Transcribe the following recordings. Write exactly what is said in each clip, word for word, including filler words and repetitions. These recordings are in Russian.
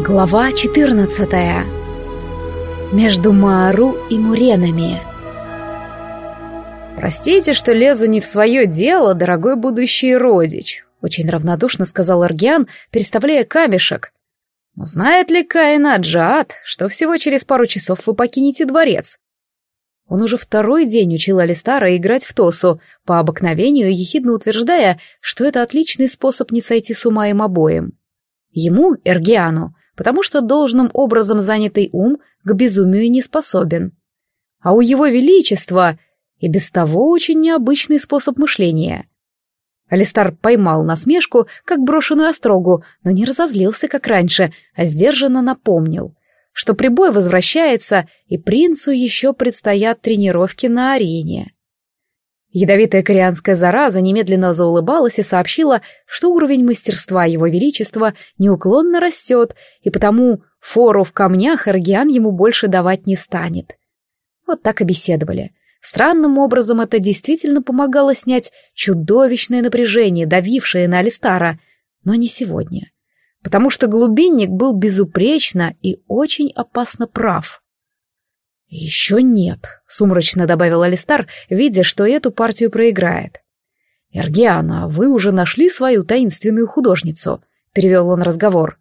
Глава четырнадцатая. Между Маару и Муренами. «Простите, что лезу не в свое дело, дорогой будущий родич», — очень равнодушно сказал Эргиан, переставляя камешек. «Но знает ли Каина Джаат, что всего через пару часов вы покинете дворец?» Он уже второй день учил Алистара играть в тосу, по обыкновению ехидно утверждая, что это отличный способ не сойти с ума им обоим. Ему, Эргиану, потому что должным образом занятый ум к безумию не способен. А у его величества и без того очень необычный способ мышления. Алистар поймал насмешку, как брошенную острогу, но не разозлился, как раньше, а сдержанно напомнил, что прибой возвращается, и принцу еще предстоят тренировки на арене. Ядовитая корианская зараза немедленно заулыбалась и сообщила, что уровень мастерства его величества неуклонно растет, и потому фору в камнях Эргиан ему больше давать не станет. Вот так и беседовали. Странным образом это действительно помогало снять чудовищное напряжение, давившее на Алистара, но не сегодня, потому что глубинник был безупречно и очень опасно прав. «Еще нет», — сумрачно добавил Алистар, видя, что эту партию проиграет. «Эргиана, вы уже нашли свою таинственную художницу?» — перевел он разговор.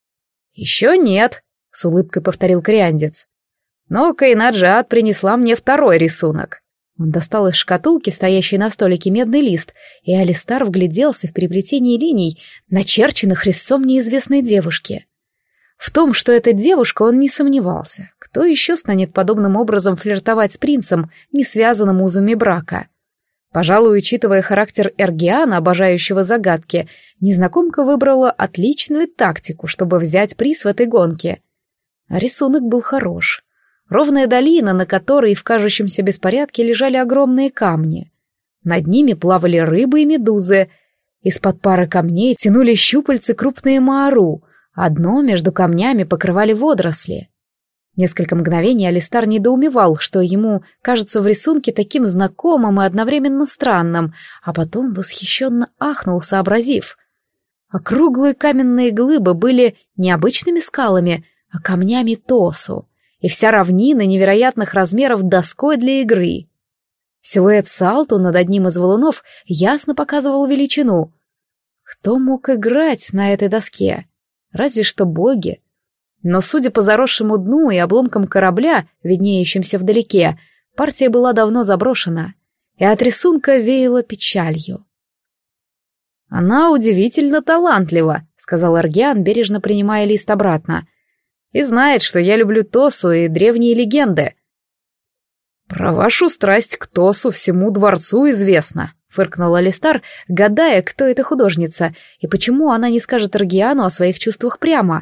«Еще нет», — с улыбкой повторил кориандец. «Но Каина Джаат принесла мне второй рисунок». Он достал из шкатулки, стоящей на столике, медный лист, и Алистар вгляделся в переплетение линий, начерченных резцом неизвестной девушки. В том, что это девушка, он не сомневался. Кто еще станет подобным образом флиртовать с принцем, не связанным узами брака? Пожалуй, учитывая характер Эргиана, обожающего загадки, незнакомка выбрала отличную тактику, чтобы взять приз в этой гонке. А рисунок был хорош. Ровная долина, на которой в кажущемся беспорядке лежали огромные камни. Над ними плавали рыбы и медузы. Из-под пары камней тянули щупальцы крупные маару. Одно между камнями покрывали водоросли. Несколько мгновений Алистар недоумевал, что ему кажется в рисунке таким знакомым и одновременно странным, а потом восхищенно ахнул, сообразив. Округлые каменные глыбы были не обычными скалами, а камнями тосу, и вся равнина невероятных размеров доской для игры. Силуэт Салту над одним из валунов ясно показывал величину. Кто мог играть на этой доске? Разве что боги. Но, судя по заросшему дну и обломкам корабля, виднеющимся вдалеке, партия была давно заброшена, и от рисунка веяло печалью. «Она удивительно талантлива», — сказал Эргиан, бережно принимая лист обратно, «и знает, что я люблю тосу и древние легенды». «Про вашу страсть к тосу всему дворцу известно», — фыркнул Алистар, гадая, кто эта художница и почему она не скажет Эргиану о своих чувствах прямо.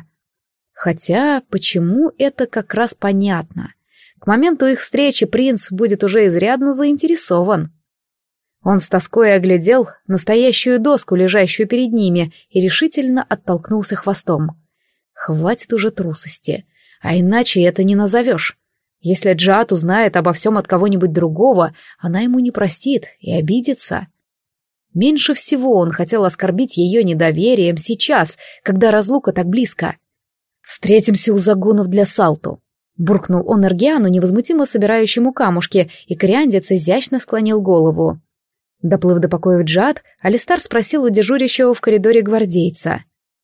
Хотя, почему это как раз понятно. К моменту их встречи принц будет уже изрядно заинтересован. Он с тоской оглядел настоящую доску, лежащую перед ними, и решительно оттолкнулся хвостом. Хватит уже трусости, а иначе это не назовешь. Если Джаат узнает обо всем от кого-нибудь другого, она ему не простит и обидится. Меньше всего он хотел оскорбить ее недоверием сейчас, когда разлука так близко. «Встретимся у загонов для Салту», — буркнул он Эргиану, невозмутимо собирающему камушки, и кориандец изящно склонил голову. Доплыв до покоев Джаат, Алистар спросил у дежурящего в коридоре гвардейца.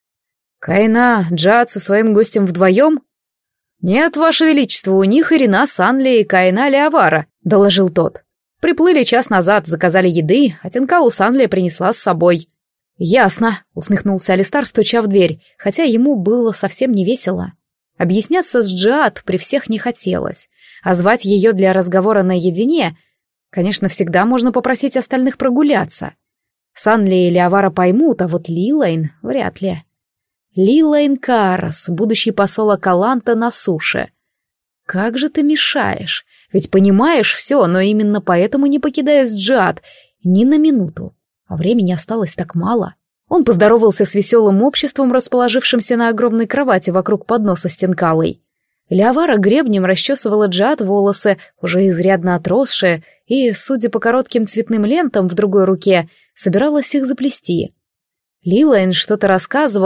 «Каина Джаат со своим гостем вдвоем?» «Нет, ваше величество, у них Ирина Санли и Каина Леавара», — доложил тот. «Приплыли час назад, заказали еды, а Тинкалу Санли принесла с собой». «Ясно», — усмехнулся Алистар, стуча в дверь, хотя ему было совсем не весело. Объясняться с Джаат при всех не хотелось, а звать ее для разговора наедине, конечно, всегда можно попросить остальных прогуляться. Санли и Леавара поймут, а вот Лилайн вряд ли. Лилайн Карас, будущий посол Акаланта на суше. Как же ты мешаешь? Ведь понимаешь все, но именно поэтому не покидаешь Джаат ни на минуту. А времени осталось так мало. Он поздоровался с веселым обществом, расположившимся на огромной кровати вокруг подноса с Тинкалой. Леавара гребнем расчесывала Джаат волосы, уже изрядно отросшие, и, судя по коротким цветным лентам в другой руке, собиралась их заплести. Лилайн что-то рассказывал,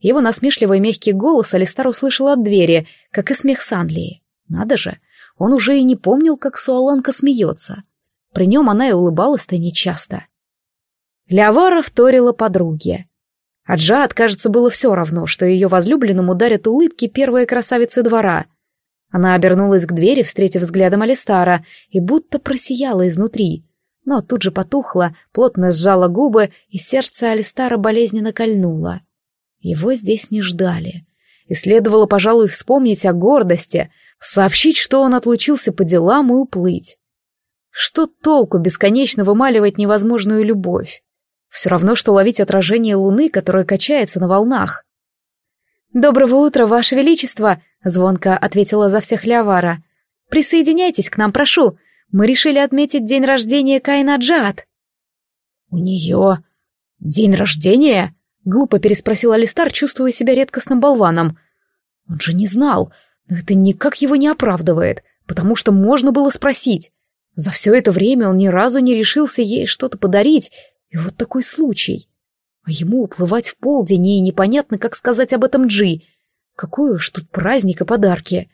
Его насмешливый мягкий голос Алистар услышал от двери, как и смех Санлии. Надо же, он уже и не помнил, как Суаланка смеется. При нем она и улыбалась-то нечасто. Леовара вторила подруге. А Джаад, кажется, было все равно, что ее возлюбленному дарят улыбки первые красавицы двора. Она обернулась к двери, встретив взглядом Алистара, и будто просияла изнутри. Но тут же потухла, плотно сжала губы, и сердце Алистара болезненно кольнуло. Его здесь не ждали. И следовало, пожалуй, вспомнить о гордости, сообщить, что он отлучился по делам, и уплыть. Что толку бесконечно вымаливать невозможную любовь? Все равно, что ловить отражение луны, которая качается на волнах. «Доброго утра, Ваше Величество!» — звонко ответила за всех Леовара. «Присоединяйтесь к нам, прошу. Мы решили отметить день рождения Каина Джаад». «У нее день рождения?» — глупо переспросил Алистар, чувствуя себя редкостным болваном. Он же не знал, но это никак его не оправдывает, потому что можно было спросить. За все это время он ни разу не решился ей что-то подарить, и вот такой случай. А ему уплывать в полдень, и непонятно, как сказать об этом Джи. Какой уж тут праздник и подарки.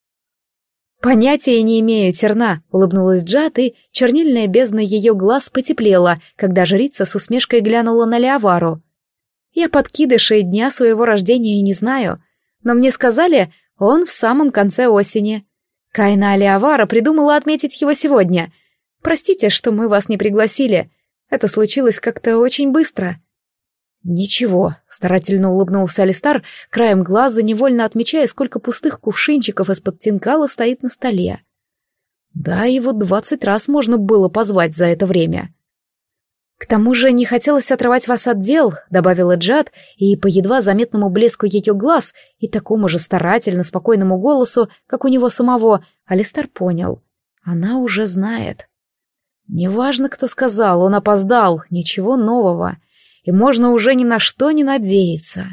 «Понятия не имею, Терна», — улыбнулась Джаад, и чернильная бездна ее глаз потеплела, когда жрица с усмешкой глянула на Леовару. «Я подкидыша и дня своего рождения не знаю, но мне сказали, он в самом конце осени. Каина Леовара придумала отметить его сегодня. Простите, что мы вас не пригласили. Это случилось как-то очень быстро». «Ничего», — старательно улыбнулся Алистар, краем глаза невольно отмечая, сколько пустых кувшинчиков из-под тинкала стоит на столе. Да, его двадцать раз можно было позвать за это время. «К тому же не хотелось отрывать вас от дел», — добавила Джаад, и по едва заметному блеску ее глаз и такому же старательно спокойному голосу, как у него самого, Алистар понял. Она уже знает. Неважно, кто сказал, он опоздал, ничего нового, и можно уже ни на что не надеяться.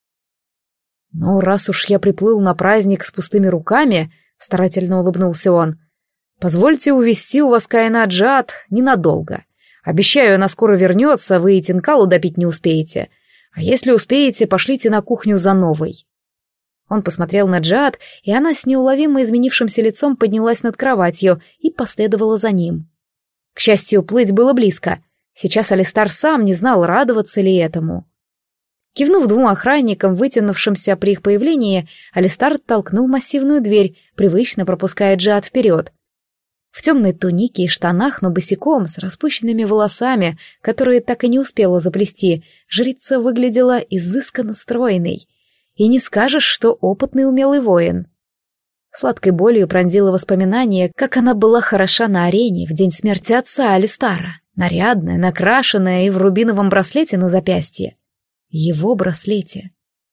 «Ну, раз уж я приплыл на праздник с пустыми руками», — старательно улыбнулся он, — «позвольте увести у вас Каина Джаад ненадолго. Обещаю, она скоро вернется, вы и тинкалу допить не успеете. А если успеете, пошлите на кухню за новой». Он посмотрел на Джаад, и она с неуловимо изменившимся лицом поднялась над кроватью и последовала за ним. К счастью, плыть было близко. Сейчас Алистар сам не знал, радоваться ли этому. Кивнув двум охранникам, вытянувшимся при их появлении, Алистар толкнул массивную дверь, привычно пропуская Джаад вперед. В темной тунике и штанах, но босиком, с распущенными волосами, которые так и не успела заплести, жрица выглядела изысканно стройной. И не скажешь, что опытный умелый воин. Сладкой болью пронзило воспоминание, как она была хороша на арене в день смерти отца Алистара, нарядная, накрашенная и в рубиновом браслете на запястье. Его браслете.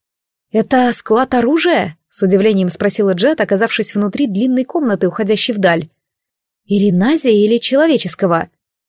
«Это склад оружия?» — с удивлением спросила Джаад, оказавшись внутри длинной комнаты, уходящей вдаль. «Ириназия или человеческого?»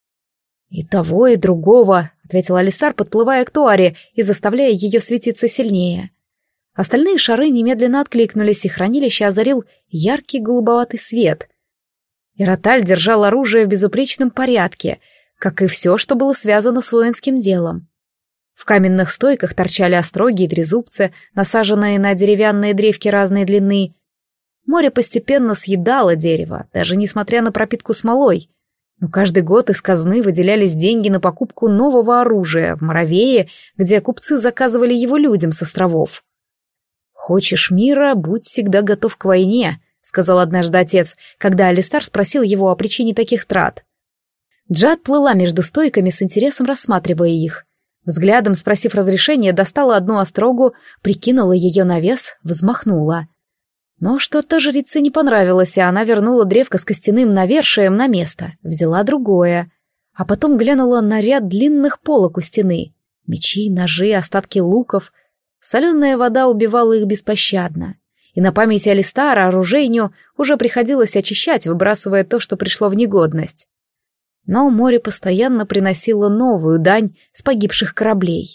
«И того, и другого», — ответил Алистар, подплывая к Туаре и заставляя ее светиться сильнее. Остальные шары немедленно откликнулись, и хранилище озарил яркий голубоватый свет. Ироталь держал оружие в безупречном порядке, как и все, что было связано с воинским делом. В каменных стойках торчали остроги и трезубцы, насаженные на деревянные древки разной длины. Море постепенно съедало дерево, даже несмотря на пропитку смолой. Но каждый год из казны выделялись деньги на покупку нового оружия в Моровее, где купцы заказывали его людям с островов. «Хочешь мира, будь всегда готов к войне», — сказал однажды отец, когда Алистар спросил его о причине таких трат. Джаад плыла между стойками с интересом, рассматривая их. Взглядом, спросив разрешения, достала одну острогу, прикинула ее на вес, взмахнула. Но что-то жрице не понравилось, и она вернула древко с костяным навершием на место, взяла другое. А потом глянула на ряд длинных полок у стены. Мечи, ножи, остатки луков. Соленая вода убивала их беспощадно. И на памяти Алистара оружейню уже приходилось очищать, выбрасывая то, что пришло в негодность. Но море постоянно приносило новую дань с погибших кораблей.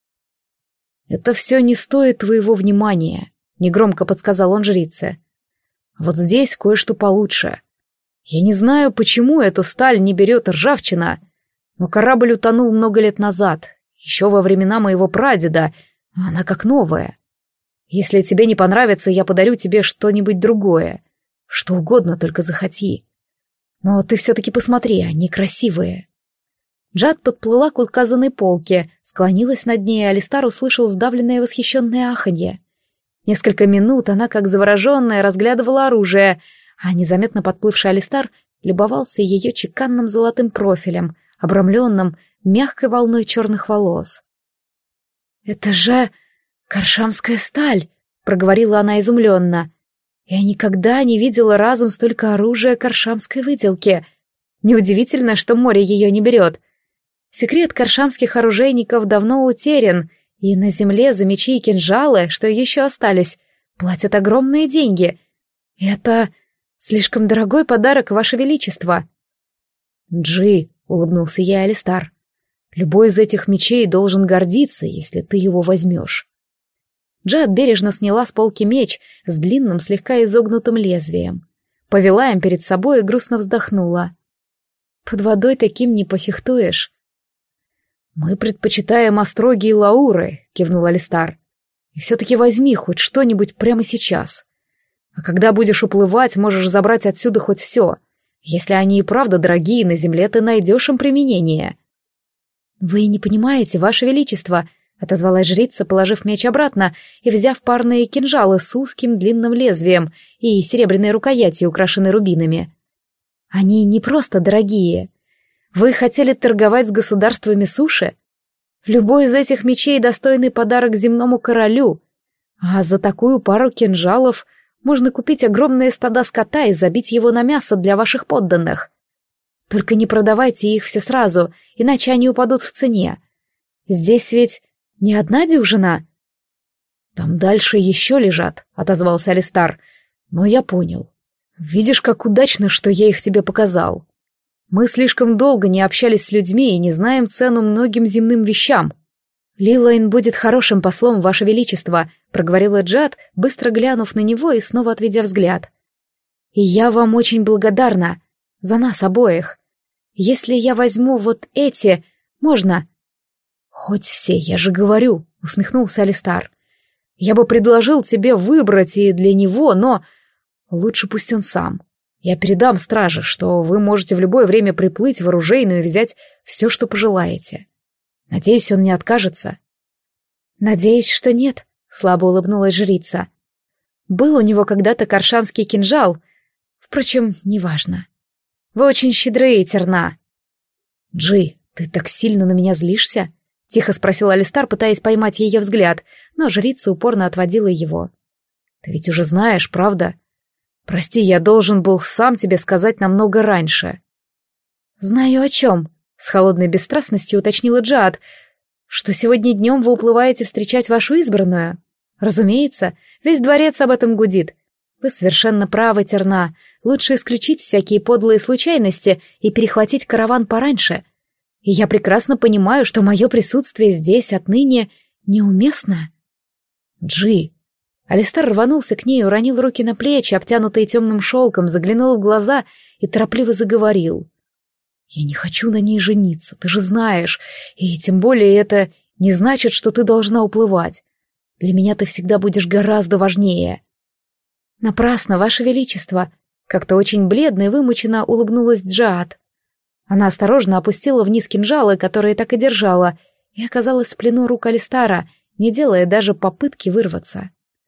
«Это все не стоит твоего внимания», — негромко подсказал он жрице. «Вот здесь кое-что получше. Я не знаю, почему эту сталь не берет ржавчина, но корабль утонул много лет назад, еще во времена моего прадеда, Она как новая. Если тебе не понравится, я подарю тебе что-нибудь другое. Что угодно, только захоти. Но ты все-таки посмотри, они красивые». Джад подплыла к указанной полке, склонилась над ней, и Алистар услышал сдавленное восхищенное аханье. Несколько минут она, как завороженная, разглядывала оружие, а незаметно подплывший Алистар любовался ее чеканным золотым профилем, обрамленным мягкой волной черных волос. «Это же каршамская сталь!» — проговорила она изумленно. «Я никогда не видела разом столько оружия каршамской выделки. Неудивительно, что море ее не берет. Секрет каршамских оружейников давно утерян, и на земле за мечи и кинжалы, что еще остались, платят огромные деньги. Это слишком дорогой подарок, Ваше Величество». «Джи», — улыбнулся ей Алистар, — «любой из этих мечей должен гордиться, если ты его возьмешь». Джад бережно сняла с полки меч с длинным, слегка изогнутым лезвием, повела им перед собой и грустно вздохнула. «Под водой таким не пофехтуешь». «Мы предпочитаем остроги и лауры», — кивнул Алистар. «И все-таки возьми хоть что-нибудь прямо сейчас. А когда будешь уплывать, можешь забрать отсюда хоть все. Если они и правда дорогие, на земле ты найдешь им применение». «Вы не понимаете, Ваше Величество», — отозвалась жрица, положив меч обратно и взяв парные кинжалы с узким длинным лезвием и серебряной рукоятью, украшенной рубинами. «Они не просто дорогие. Вы хотели торговать с государствами суши? Любой из этих мечей — достойный подарок земному королю, а за такую пару кинжалов можно купить огромные стада скота и забить его на мясо для ваших подданных. Только не продавайте их все сразу, иначе они упадут в цене. Здесь ведь не одна дюжина». «Там дальше еще лежат», — отозвался Алистар. «Но я понял. Видишь, как удачно, что я их тебе показал. Мы слишком долго не общались с людьми и не знаем цену многим земным вещам». «Лилайн будет хорошим послом, Ваше Величество», — проговорила Джад, быстро глянув на него и снова отведя взгляд. «И я вам очень благодарна. За нас обоих. Если я возьму вот эти, можно?» «Хоть все, я же говорю», — усмехнулся Алистар. «Я бы предложил тебе выбрать и для него, но лучше пусть он сам. Я передам страже, что вы можете в любое время приплыть в оружейную и взять все, что пожелаете. Надеюсь, он не откажется». «Надеюсь, что нет», — слабо улыбнулась жрица. «Был у него когда-то каршамский кинжал. Впрочем, неважно. Вы очень щедрые, Терна». «Джи, ты так сильно на меня злишься?» — тихо спросил Алистар, пытаясь поймать ее взгляд, но жрица упорно отводила его. «Ты ведь уже знаешь, правда? Прости, я должен был сам тебе сказать намного раньше». «Знаю о чем», — с холодной бесстрастностью уточнила Джад. «Что сегодня днем вы уплываете встречать вашу избранную? Разумеется, весь дворец об этом гудит. Вы совершенно правы, Терна. Лучше исключить всякие подлые случайности и перехватить караван пораньше. И я прекрасно понимаю, что мое присутствие здесь отныне неуместно». «Джи». Алистар рванулся к ней и уронил руки на плечи, обтянутые темным шелком, заглянул в глаза и торопливо заговорил. «Я не хочу на ней жениться, ты же знаешь, и тем более это не значит, что ты должна уплывать. Для меня ты всегда будешь гораздо важнее». «Напрасно, Ваше Величество», — как-то очень бледно и вымученно улыбнулась Джаад. Она осторожно опустила вниз кинжалы, которые так и держала, и оказалась в плену рук Алистара, не делая даже попытки вырваться.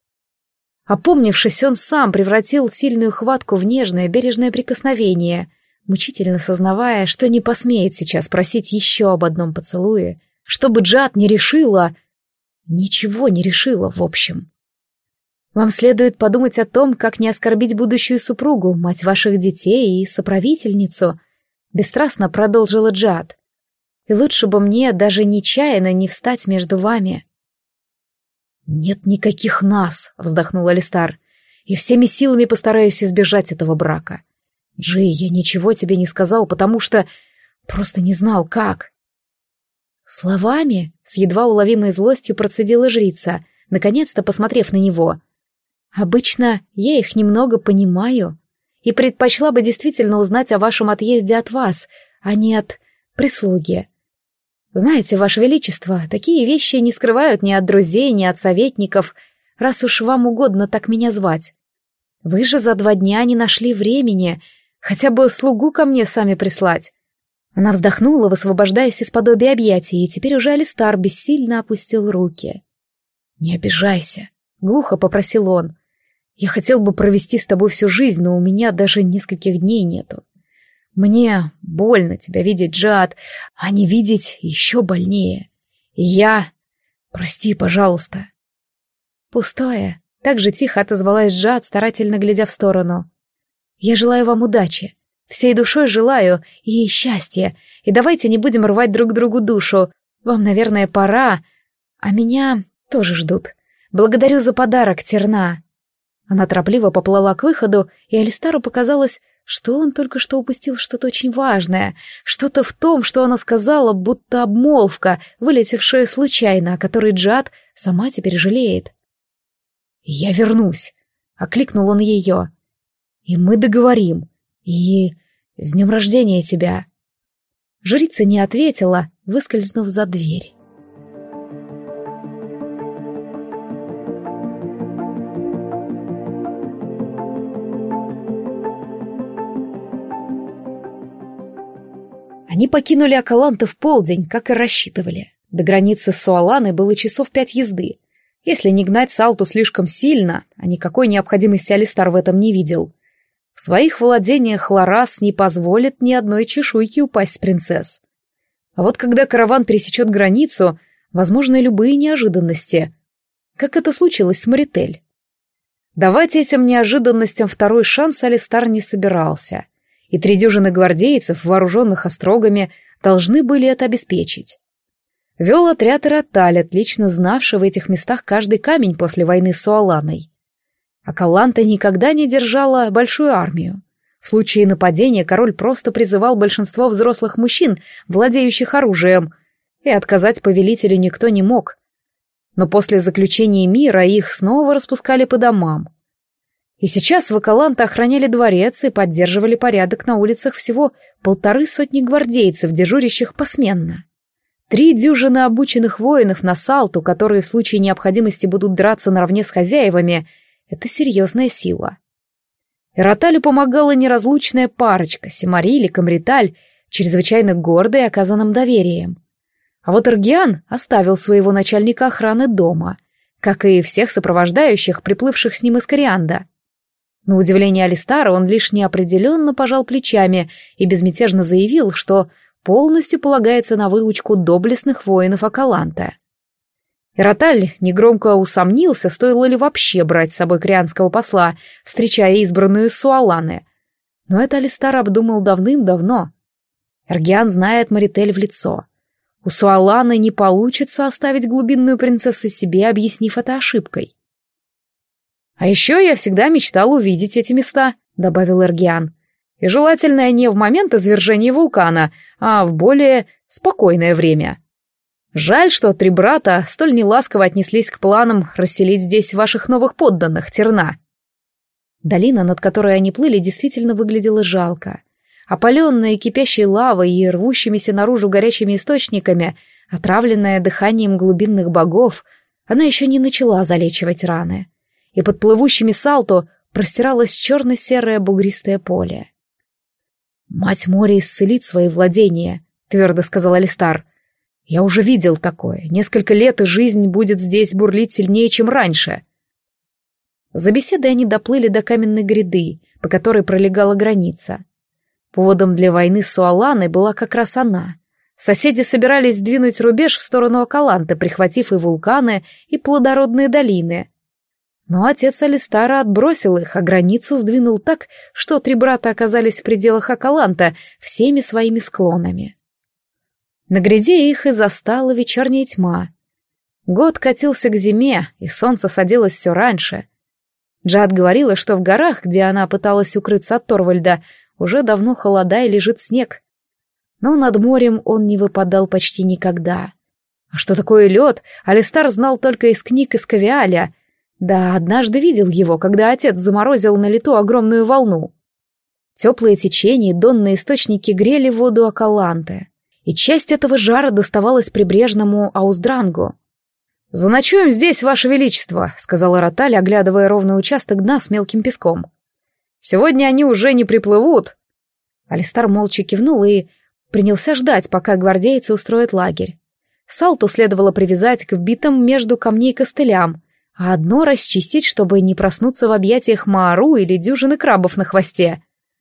Опомнившись, он сам превратил сильную хватку в нежное, бережное прикосновение, мучительно сознавая, что не посмеет сейчас просить еще об одном поцелуе, чтобы Джад не решила... Ничего не решила, в общем. «Вам следует подумать о том, как не оскорбить будущую супругу, мать ваших детей и соправительницу», — бесстрастно продолжила Джад. «И лучше бы мне даже нечаянно не встать между вами». «Нет никаких нас», — вздохнул Алистар, — «и всеми силами постараюсь избежать этого брака. Джи, я ничего тебе не сказал, потому что просто не знал, как». «Словами?» — с едва уловимой злостью процедила жрица, наконец-то посмотрев на него. «Обычно я их немного понимаю и предпочла бы действительно узнать о вашем отъезде от вас, а не от прислуги. Знаете, Ваше Величество, такие вещи не скрывают ни от друзей, ни от советников, раз уж вам угодно так меня звать. Вы же за два дня не нашли времени, хотя бы слугу ко мне сами прислать». Она вздохнула, высвобождаясь из подобия объятий, и теперь уже Алистар бессильно опустил руки. «Не обижайся», — глухо попросил он. «Я хотел бы провести с тобой всю жизнь, но у меня даже нескольких дней нету. Мне больно тебя видеть, Джад, а не видеть еще больнее. И я... Прости, пожалуйста». «Пустое», — так же тихо отозвалась Джад, старательно глядя в сторону. «Я желаю вам удачи. Всей душой желаю и счастья, и давайте не будем рвать друг другу душу. Вам, наверное, пора, а меня тоже ждут. Благодарю за подарок, Терна». Она торопливо поплыла к выходу, и Алистару показалось, что он только что упустил что-то очень важное, что-то в том, что она сказала, будто обмолвка, вылетевшая случайно, о которой Джад сама теперь жалеет. «Я вернусь», — окликнул он ее, — «и мы договорим. И с днем рождения тебя». Жрица не ответила, выскользнув за дверь. Они покинули Акаланты в полдень, как и рассчитывали. До границы с Суаланой было часов пять езды. Если не гнать Салту слишком сильно, а никакой необходимости Алистар в этом не видел. В своих владениях Ларас не позволит ни одной чешуйки упасть с принцесс. А вот когда караван пересечет границу, возможны любые неожиданности. Как это случилось с Маритель? Давать этим неожиданностям второй шанс Алистар не собирался. И три дюжины гвардейцев, вооруженных острогами, должны были это обеспечить. Вел отряд Ироталь, отлично знавший в этих местах каждый камень после войны с Суаланой. Акаланта никогда не держала большую армию. В случае нападения король просто призывал большинство взрослых мужчин, владеющих оружием, и отказать повелителю никто не мог. Но после заключения мира их снова распускали по домам. И сейчас в Акаланте охраняли дворец и поддерживали порядок на улицах всего полторы сотни гвардейцев, дежурящих посменно. Три дюжины обученных воинов на Салту, которые в случае необходимости будут драться наравне с хозяевами, это серьезная сила. Ироталю помогала неразлучная парочка, Семариль и Камриталь, чрезвычайно гордые оказанным доверием. А вот Эргиан оставил своего начальника охраны дома, как и всех сопровождающих, приплывших с ним из Корианда. На удивление Алистара он лишь неопределенно пожал плечами и безмятежно заявил, что полностью полагается на выучку доблестных воинов Акаланта. Ироталь негромко усомнился, стоило ли вообще брать с собой корианского посла, встречая избранную из Суаланы. Но это Алистар обдумал давным-давно. Эргиан знает Маритель в лицо. У Суаланы не получится оставить глубинную принцессу себе, объяснив это ошибкой. «А еще я всегда мечтал увидеть эти места», — добавил Эргиан. «И желательно не в момент извержения вулкана, а в более спокойное время. Жаль, что три брата столь неласково отнеслись к планам расселить здесь ваших новых подданных, Терна». Долина, над которой они плыли, действительно выглядела жалко. Опаленная кипящей лавой и рвущимися наружу горячими источниками, отравленная дыханием глубинных богов, она еще не начала залечивать раны. И под плывущими Салту простиралось черно-серое бугристое поле. «Мать моря исцелит свои владения», — твердо сказал Алистар. «Я уже видел такое. Несколько лет, и жизнь будет здесь бурлить сильнее, чем раньше». За беседой они доплыли до каменной гряды, по которой пролегала граница. Поводом для войны с Суаланой была как раз она. Соседи собирались сдвинуть рубеж в сторону Акаланты, прихватив и вулканы, и плодородные долины. Но отец Алистара отбросил их, а границу сдвинул так, что три брата оказались в пределах Акаланта всеми своими склонами. На гряде их и застала вечерняя тьма. Год катился к зиме, и солнце садилось все раньше. Джад говорила, что в горах, где она пыталась укрыться от Торвальда, уже давно холода и лежит снег. Но над морем он не выпадал почти никогда. А что такое лед, Алистар знал только из книг из Кавиаля. Да, однажды видел его, когда отец заморозил на лету огромную волну. Теплые течения и донные источники грели воду Акаланты. и часть этого жара доставалась прибрежному Ауздрангу. «Заночуем здесь, Ваше Величество», — сказала Роталь, оглядывая ровный участок дна с мелким песком. «Сегодня они уже не приплывут». Алистар молча кивнул и принялся ждать, пока гвардейцы устроят лагерь. Салту следовало привязать к вбитым между камней костылям, а одно расчистить, чтобы не проснуться в объятиях Маару или дюжины крабов на хвосте.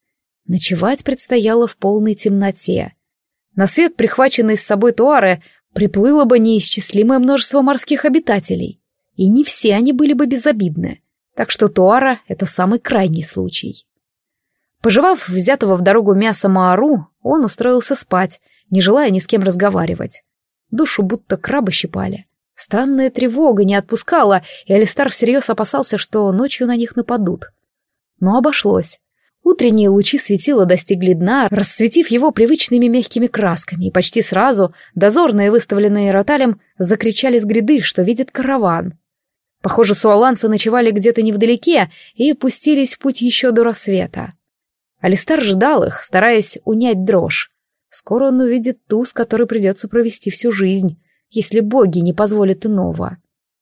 Ночевать предстояло в полной темноте. На свет, прихваченный с собой Туаре, приплыло бы неисчислимое множество морских обитателей, и не все они были бы безобидны, так что Туара — это самый крайний случай. Пожевав взятого в дорогу мяса Маару, он устроился спать, не желая ни с кем разговаривать. Душу будто крабы щипали. Странная тревога не отпускала, и Алистар всерьез опасался, что ночью на них нападут. Но обошлось. Утренние лучи светила достигли дна, расцветив его привычными мягкими красками, и почти сразу дозорные, выставленные Роталем, закричали с гряды, что видят караван. Похоже, суаланцы ночевали где-то невдалеке и пустились в путь еще до рассвета. Алистар ждал их, стараясь унять дрожь. Скоро он увидит ту, с которой придется провести всю жизнь, если боги не позволят иного.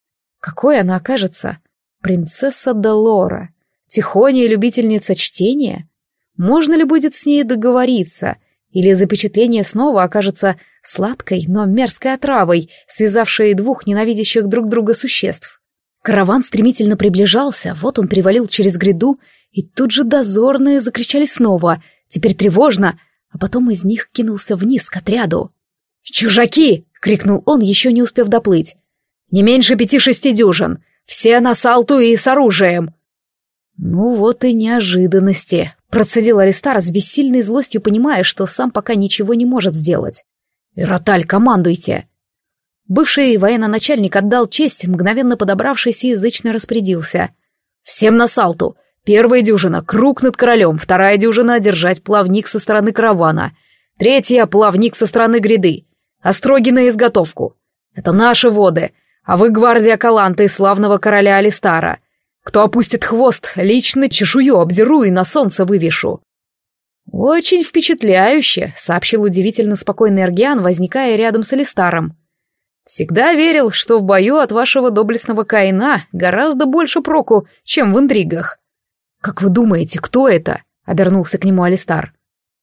Какой она окажется? Принцесса Делора. Тихоня и любительница чтения? Можно ли будет с ней договориться? Или запечатление снова окажется сладкой, но мерзкой отравой, связавшей двух ненавидящих друг друга существ? Караван стремительно приближался, вот он перевалил через гряду, и тут же дозорные закричали снова, теперь тревожно, а потом из них кинулся вниз к отряду. «Чужаки!» — крикнул он, еще не успев доплыть. «Не меньше пяти-шести дюжин! Все на салту и с оружием!» «Ну вот и неожиданности», — процедил Алистар с бессильной злостью, понимая, что сам пока ничего не может сделать. «Роталь, командуйте!» Бывший военно-начальник отдал честь, мгновенно подобравшись и язычно распорядился. «Всем на салту! Первая дюжина — круг над королем, вторая дюжина — держать плавник со стороны каравана, третья — плавник со стороны гряды, остроги на изготовку. Это наши воды, а вы гвардия Каланты и славного короля Алистара. Кто опустит хвост, лично чешую обдеру и на солнце вывешу». «Очень впечатляюще», — сообщил удивительно спокойный Эргиан, возникая рядом с Алистаром. «Всегда верил, что в бою от вашего доблестного Каина гораздо больше проку, чем в интригах». «Как вы думаете, кто это?» — обернулся к нему Алистар.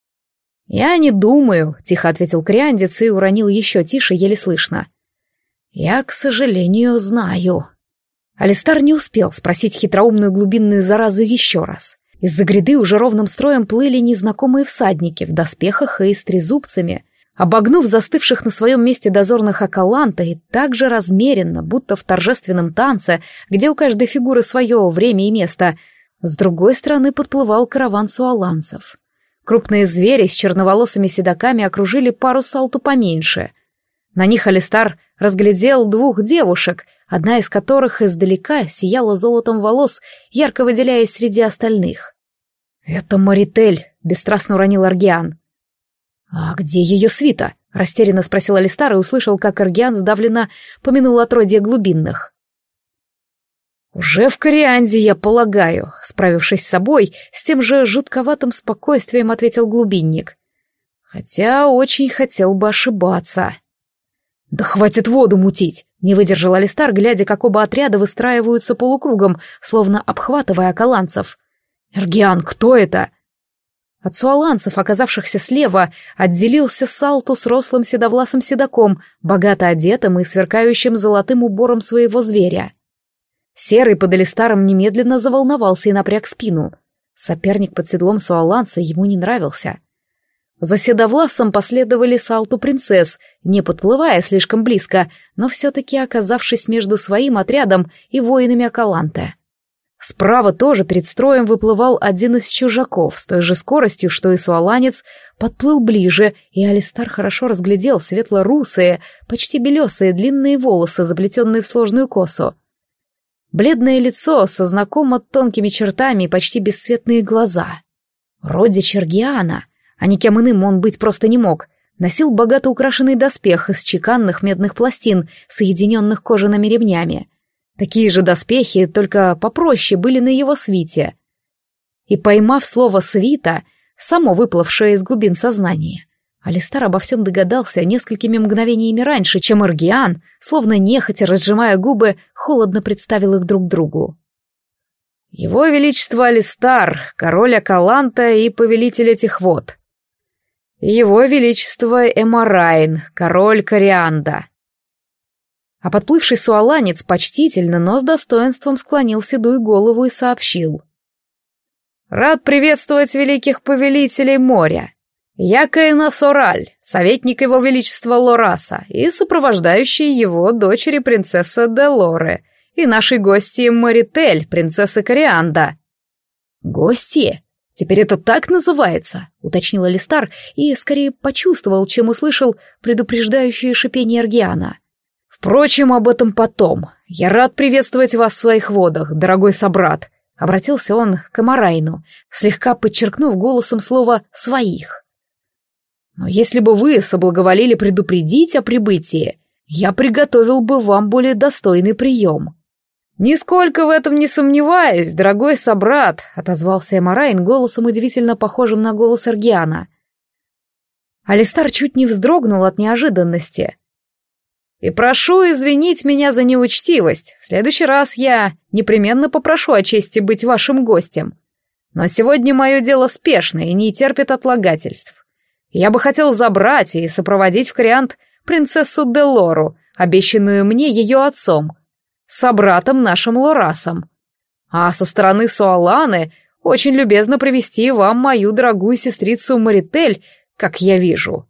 «Я не думаю», — тихо ответил Криандец и уронил еще тише, еле слышно. «Я, к сожалению, знаю». Алистар не успел спросить хитроумную глубинную заразу еще раз. Из-за гряды уже ровным строем плыли незнакомые всадники в доспехах и с трезубцами, обогнув застывших на своем месте дозорных Акаланта и так же размеренно, будто в торжественном танце, где у каждой фигуры свое время и место, с другой стороны подплывал караван суаланцев. Крупные звери с черноволосыми седаками окружили пару салту поменьше. На них Алистар разглядел двух девушек, одна из которых издалека сияла золотом волос, ярко выделяясь среди остальных. «Это Маритель», — бесстрастно уронил Эргиан. «А где ее свита?» — растерянно спросил Алистар и услышал, как Эргиан сдавленно помянул отродье глубинных. «Уже в Корианде, я полагаю», — справившись с собой, с тем же жутковатым спокойствием ответил глубинник. «Хотя очень хотел бы ошибаться». «Да хватит воду мутить!» — не выдержал Алистар, глядя, как оба отряда выстраиваются полукругом, словно обхватывая акаланцев. «Эргиан, кто это?» От суаланцев, оказавшихся слева, отделился Салту с рослым седовласым седаком, богато одетым и сверкающим золотым убором своего зверя. Серый под Алистаром немедленно заволновался и напряг спину. Соперник под седлом суаланца ему не нравился. За седовласом последовали Салту принцесс, не подплывая слишком близко, но все-таки оказавшись между своим отрядом и воинами Акаланте. Справа тоже перед строем выплывал один из чужаков с той же скоростью, что и суаланец, подплыл ближе, и Алистар хорошо разглядел светло-русые, почти белесые длинные волосы, заплетенные в сложную косу. Бледное лицо со знакомо тонкими чертами и почти бесцветные глаза. Родич Эргиана, а никем иным он быть просто не мог, носил богато украшенный доспех из чеканных медных пластин, соединенных кожаными ремнями. Такие же доспехи, только попроще, были на его свите. И поймав слово «свита», само выплывшее из глубин сознания, Алистар обо всем догадался несколькими мгновениями раньше, чем Эргиан, словно нехотя разжимая губы, холодно представил их друг другу. «Его Величество Алистар, король Акаланта и повелитель этих вод. Его Величество Эморайн, король Корианда». А подплывший суаланец почтительно, но с достоинством склонил седую голову и сообщил. «Рад приветствовать великих повелителей моря. Я Каина Сораль, советник его величества Лораса и сопровождающий его дочери принцесса Делоре и нашей гости Маритель, принцесса Корианда». «Гости? Теперь это так называется?» — уточнил Алистар и скорее почувствовал, чем услышал предупреждающее шипение Эргиана. «Впрочем, об этом потом. Я рад приветствовать вас в своих водах, дорогой собрат», — обратился он к Эморайну, слегка подчеркнув голосом слово «своих». «Но если бы вы соблаговолили предупредить о прибытии, я приготовил бы вам более достойный прием». «Нисколько в этом не сомневаюсь, дорогой собрат», — отозвался Эморайн голосом, удивительно похожим на голос Эргиана. Алистар чуть не вздрогнул от неожиданности. «И прошу извинить меня за неучтивость. В следующий раз я непременно попрошу о чести быть вашим гостем. Но сегодня мое дело спешное и не терпит отлагательств. Я бы хотел забрать и сопроводить в Корианд принцессу Делору, обещанную мне ее отцом, собратом нашим Лорасом. А со стороны Суаланы очень любезно привести вам мою дорогую сестрицу Маритель, как я вижу».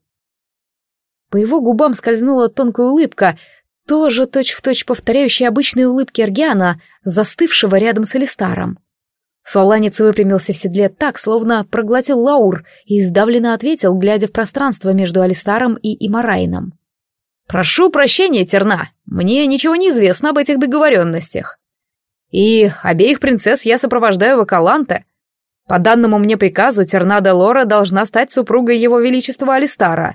По его губам скользнула тонкая улыбка, тоже точь-в-точь повторяющая обычные улыбки Эргиана, застывшего рядом с Алистаром. Суаланец выпрямился в седле так, словно проглотил лаур, и сдавленно ответил, глядя в пространство между Алистаром и Эморайном. «Прошу прощения, Терна, мне ничего не известно об этих договоренностях. И обеих принцесс я сопровождаю в Акаланте. По данному мне приказу, Терна Делора должна стать супругой его величества Алистара».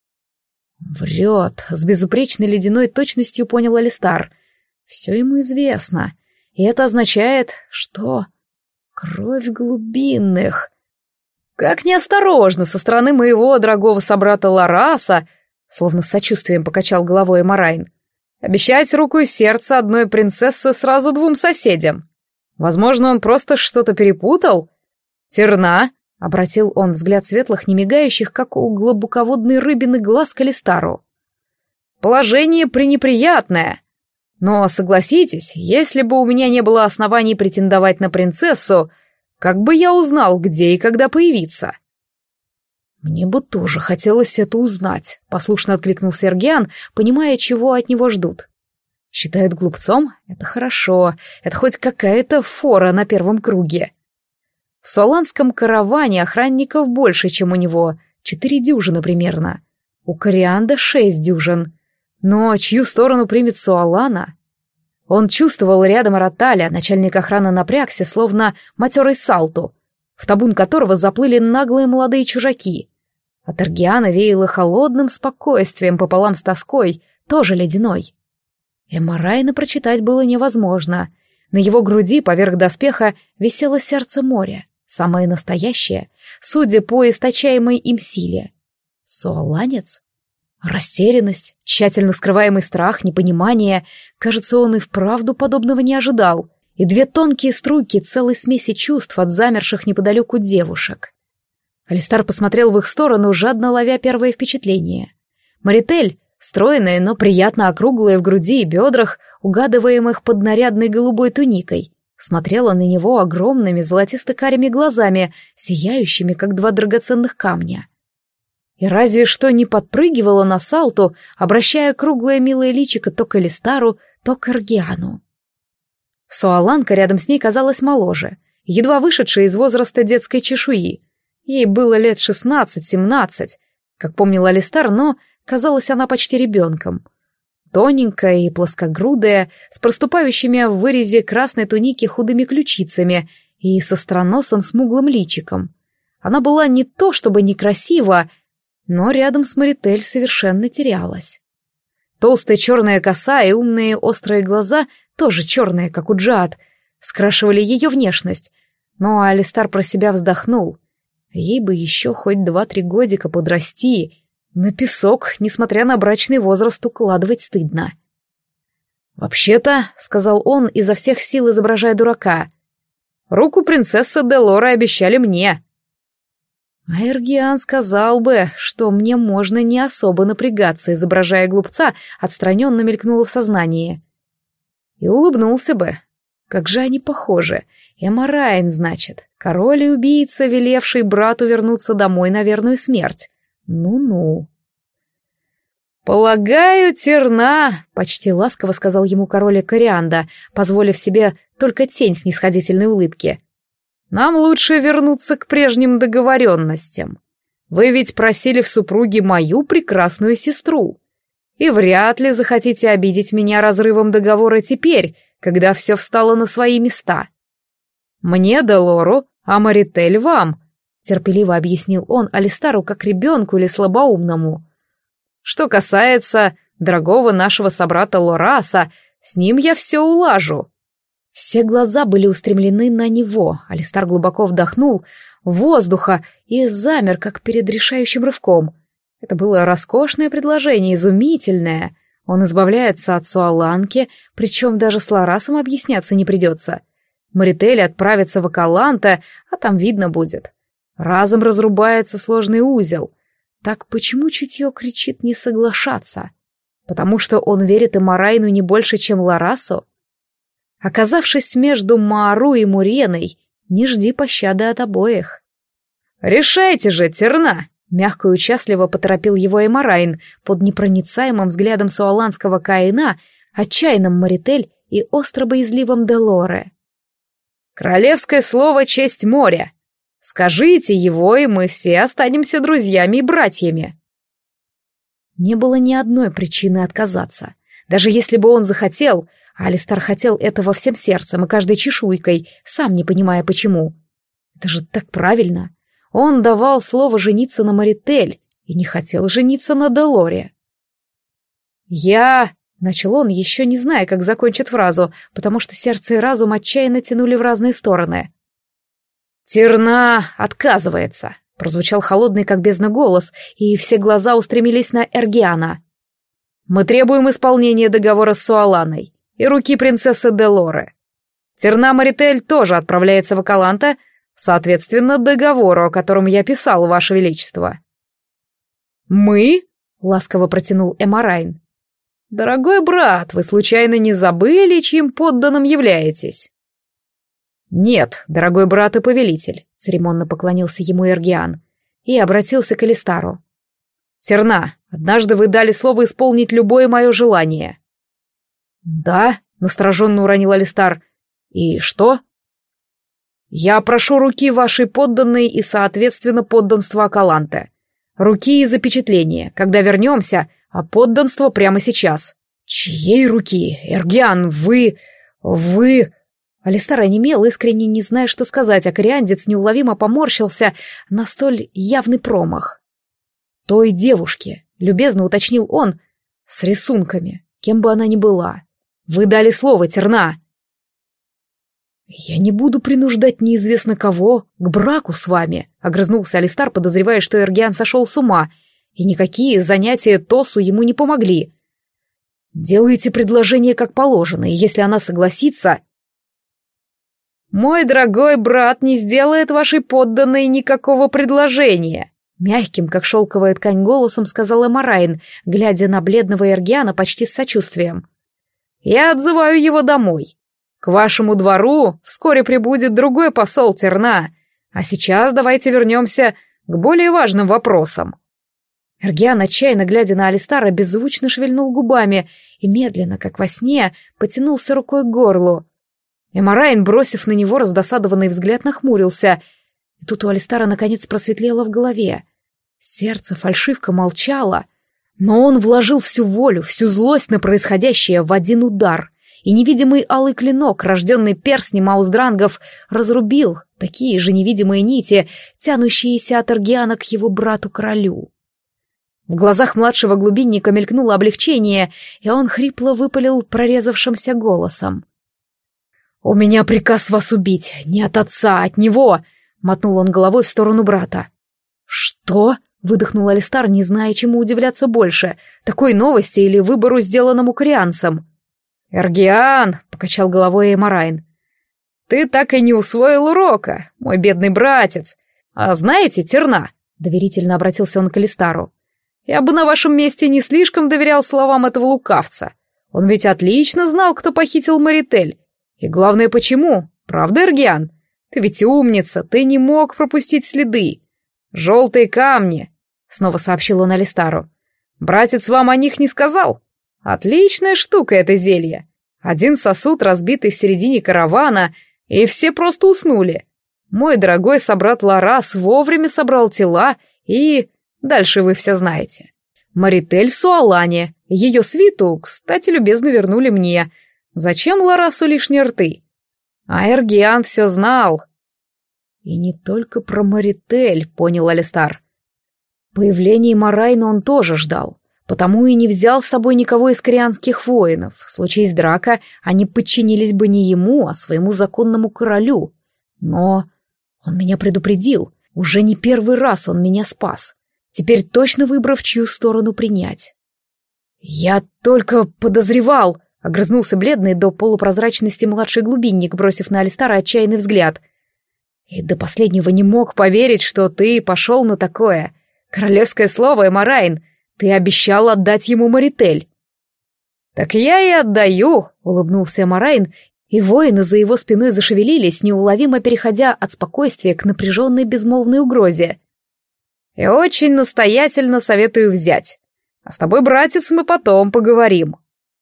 «Врет», — с безупречной ледяной точностью понял Алистар. «Все ему известно. И это означает, что... кровь глубинных. Как неосторожно со стороны моего дорогого собрата Лораса», словно с сочувствием покачал головой Эморайн, «обещать руку и сердце одной принцессы сразу двум соседям. Возможно, он просто что-то перепутал? Терна?» — обратил он взгляд светлых, немигающих, как у глубоководной рыбины, глаз к Алистару. «Положение пренеприятное. Но, согласитесь, если бы у меня не было оснований претендовать на принцессу, как бы я узнал, где и когда появиться?» «Мне бы тоже хотелось это узнать», — послушно откликнулся Эргиан, понимая, чего от него ждут. «Считают глупцом? Это хорошо. Это хоть какая-то фора на первом круге». В суаланском караване охранников больше, чем у него, четыре дюжины примерно. У Корианда шесть дюжин. Но чью сторону примет Суалана? Он чувствовал рядом Араталя, начальник охраны напрягся, словно матерый Салту, в табун которого заплыли наглые молодые чужаки. От Эргиана веяло холодным спокойствием пополам с тоской, тоже ледяной. Эморайна прочитать было невозможно. На его груди поверх доспеха висело сердце моря. Самое настоящее, судя по источаемой им силе. Суаланец? Растерянность, тщательно скрываемый страх, непонимание. Кажется, он и вправду подобного не ожидал. И две тонкие струйки целой смеси чувств от замерших неподалеку девушек. Алистар посмотрел в их сторону, жадно ловя первое впечатление. Маритель, стройная, но приятно округлая в груди и бедрах, угадываемых под нарядной голубой туникой, смотрела на него огромными золотисто-карими глазами, сияющими, как два драгоценных камня. И разве что не подпрыгивала на Салту, обращая круглое милое личико то к Алистару, то к Эргиану. Суаланка рядом с ней казалась моложе, едва вышедшая из возраста детской чешуи. Ей было лет шестнадцать-семнадцать, как помнил Алистар, но казалась она почти ребенком. Тоненькая и плоскогрудая, с проступающими в вырезе красной туники худыми ключицами и со остроносым смуглым личиком. Она была не то чтобы некрасива, но рядом с Маритель совершенно терялась. Толстая черная коса и умные острые глаза, тоже черные, как у Джаад, скрашивали ее внешность, но Алистар про себя вздохнул. Ей бы еще хоть два-три годика подрасти, На песок, несмотря на брачный возраст, укладывать стыдно. «Вообще-то», — сказал он, изо всех сил изображая дурака, — «руку принцессы Делоры обещали мне». А Эргиан сказал бы, что мне можно не особо напрягаться, изображая глупца, отстраненно мелькнуло в сознании. И улыбнулся бы. Как же они похожи. Эморайн, значит, король и убийца, велевший брату вернуться домой на верную смерть. Ну-ну. «Полагаю, Терна», — почти ласково сказал ему король Корианда, позволив себе только тень снисходительной улыбки. «Нам лучше вернуться к прежним договоренностям. Вы ведь просили в супруги мою прекрасную сестру. И вряд ли захотите обидеть меня разрывом договора теперь, когда все встало на свои места. Мне Делору, а Маритель вам», — терпеливо объяснил он Алистару как ребенку или слабоумному. «Что касается дорогого нашего собрата Лораса, с ним я все улажу». Все глаза были устремлены на него. Алистар глубоко вдохнул воздуха и замер, как перед решающим рывком. Это было роскошное предложение, изумительное. Он избавляется от Суаланки, причем даже с Лорасом объясняться не придется. Маритель отправится в Акаланте, а там видно будет. Разом разрубается сложный узел. Так почему чутье кричит не соглашаться? Потому что он верит Эморайну не больше, чем Лорасу? Оказавшись между Маару и Муреной, не жди пощады от обоих. «Решайте же, Терна!» — мягко и участливо поторопил его Эморайн под непроницаемым взглядом суаланского Каина, отчаянным Маритель и остро боязливым Делоре. «Королевское слово — честь моря. Скажите его, и мы все останемся друзьями и братьями». Не было ни одной причины отказаться. Даже если бы он захотел, а Алистар хотел этого всем сердцем и каждой чешуйкой, сам не понимая почему. Это же так правильно. Он давал слово жениться на Маритель и не хотел жениться на Делоре. «Я...» — начал он, еще не зная, как закончит фразу, потому что сердце и разум отчаянно тянули в разные стороны. «Терна отказывается», — прозвучал холодный, как бездна, голос, и все глаза устремились на Эргиана. «Мы требуем исполнения договора с Суаланой и руки принцессы Делоры. Терна Маритель тоже отправляется в Акаланте, соответственно, договору, о котором я писал, Ваше Величество». «Мы?» — ласково протянул Эморайн. «Дорогой брат, вы случайно не забыли, чьим подданным являетесь?» «Нет, дорогой брат и повелитель», — церемонно поклонился ему Эргиан и обратился к Алистару. «Терна, однажды вы дали слово исполнить любое мое желание». «Да», — настороженно уронил Алистар. «И что?» «Я прошу руки вашей подданной и, соответственно, подданства Акаланте. Руки и запечатления, когда вернемся, а подданство прямо сейчас». «Чьей руки? Эргиан, вы... вы...» Алистар онемел, искренне не зная, что сказать, а кориандец неуловимо поморщился на столь явный промах. «Той девушке», — любезно уточнил он, — «с рисунками, кем бы она ни была. Вы дали слово, Терна». «Я не буду принуждать неизвестно кого к браку с вами», — огрызнулся Алистар, подозревая, что Эргиан сошел с ума, и никакие занятия Тосу ему не помогли. «Делайте предложение как положено, и если она согласится...» «Мой дорогой брат не сделает вашей подданной никакого предложения», — мягким, как шелковая ткань, голосом сказал Эморайн, глядя на бледного Эргиана почти с сочувствием. «Я отзываю его домой. К вашему двору вскоре прибудет другой посол Терна, а сейчас давайте вернемся к более важным вопросам». Эргиан, отчаянно глядя на Алистара, беззвучно шевельнул губами и медленно, как во сне, потянулся рукой к горлу. Эморайн, бросив на него раздосадованный взгляд, нахмурился, и тут у Алистара наконец просветлело в голове. Сердце фальшивка молчало, но он вложил всю волю, всю злость на происходящее в один удар, и невидимый алый клинок, рожденный перстнем ауздрангов, разрубил такие же невидимые нити, тянущиеся от Эргиана к его брату-королю. В глазах младшего глубинника мелькнуло облегчение, и он хрипло выпалил прорезавшимся голосом. «У меня приказ вас убить, не от отца, а от него!» — мотнул он головой в сторону брата. «Что?» — выдохнул Алистар, не зная, чему удивляться больше, такой новости или выбору, сделанному корианцем. «Эргиан!» — покачал головой Эморайн. «Ты так и не усвоил урока, мой бедный братец. А знаете, Терна?» — доверительно обратился он к Алистару. «Я бы на вашем месте не слишком доверял словам этого лукавца. Он ведь отлично знал, кто похитил Маритель. И главное, почему. Правда, Эргиан? Ты ведь умница, ты не мог пропустить следы. Желтые камни!» — снова сообщил он Алистару. «Братец вам о них не сказал? Отличная штука это зелье. Один сосуд, разбитый в середине каравана, и все просто уснули. Мой дорогой собрат Ларас вовремя собрал тела, и... дальше вы все знаете. Маритель в Суалане. Ее свиту, кстати, любезно вернули мне. Зачем Ларасу лишние рты? А Эргиан все знал». «И не только про Маритель», — понял Алистар. Появление Морайна он тоже ждал, потому и не взял с собой никого из корианских воинов. Случись драка, они подчинились бы не ему, а своему законному королю. Но он меня предупредил, уже не первый раз он меня спас, теперь точно выбрав, чью сторону принять. «Я только подозревал», — огрызнулся бледный до полупрозрачности младший глубинник, бросив на Алистара отчаянный взгляд. «И до последнего не мог поверить, что ты пошел на такое. Королевское слово, Эморайн, ты обещал отдать ему Маритель». «Так я и отдаю», — улыбнулся Эморайн, и воины за его спиной зашевелились, неуловимо переходя от спокойствия к напряженной безмолвной угрозе. «И очень настоятельно советую взять. А с тобой, братец, мы потом поговорим».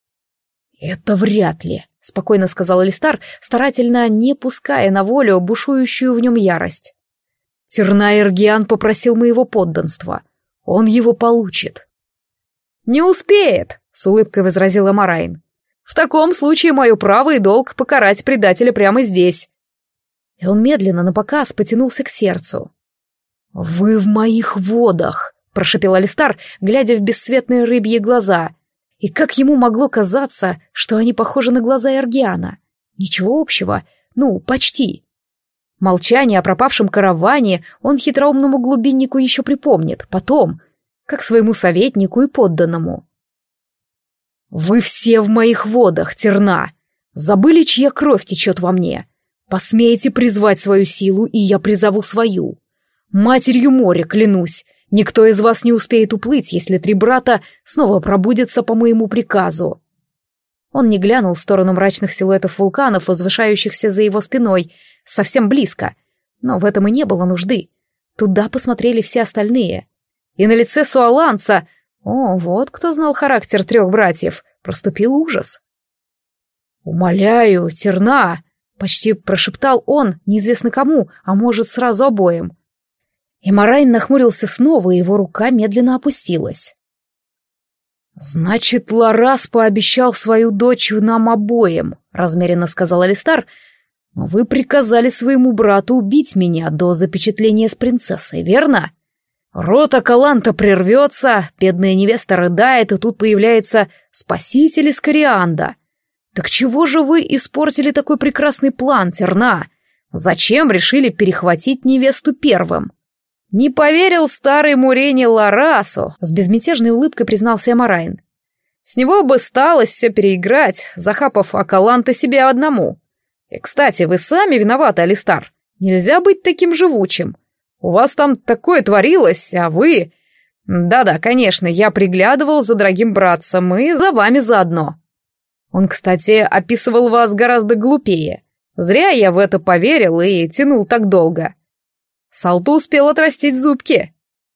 «Это вряд ли», — спокойно сказал Алистар, старательно не пуская на волю бушующую в нем ярость. «Терна Эргиан попросил моего подданства. Он его получит». «Не успеет», — с улыбкой возразила Эморайн. «В таком случае мое право и долг покарать предателя прямо здесь». И он медленно напоказ потянулся к сердцу. «Вы в моих водах», — прошепел Алистар, глядя в бесцветные рыбьи глаза. И как ему могло казаться, что они похожи на глаза Эргиана? Ничего общего, ну, почти. Молчание о пропавшем караване он хитроумному глубиннику еще припомнит, потом, как своему советнику и подданному. «Вы все в моих водах, Терна! Забыли, чья кровь течет во мне? Посмеете призвать свою силу, и я призову свою. Матерью моря, клянусь, никто из вас не успеет уплыть, если три брата снова пробудятся по моему приказу». Он не глянул в сторону мрачных силуэтов вулканов, возвышающихся за его спиной, совсем близко, но в этом и не было нужды. Туда посмотрели все остальные. И на лице суаланца, о, вот кто знал характер трех братьев, проступил ужас. «Умоляю, Терна!» — почти прошептал он, неизвестно кому, а может, сразу обоим. Эморайн нахмурился снова, и его рука медленно опустилась. «Значит, Ларас пообещал свою дочь нам обоим», — размеренно сказал Алистар, «но вы приказали своему брату убить меня до запечатления с принцессой, верно? Рот Акаланта прервется, бедная невеста рыдает, и тут появляется спаситель из Корианда. Так чего же вы испортили такой прекрасный план, Терна? Зачем решили перехватить невесту первым?» «Не поверил старой Мурене Ларасу», — с безмятежной улыбкой признался Эморайн. «С него бы сталось все переиграть, захапав Акаланта себе одному. И, кстати, вы сами виноваты, Алистар. Нельзя быть таким живучим. У вас там такое творилось, а вы... Да-да, конечно, я приглядывал за дорогим братцем и за вами заодно. Он, кстати, описывал вас гораздо глупее. Зря я в это поверил и тянул так долго. Салту успел отрастить зубки».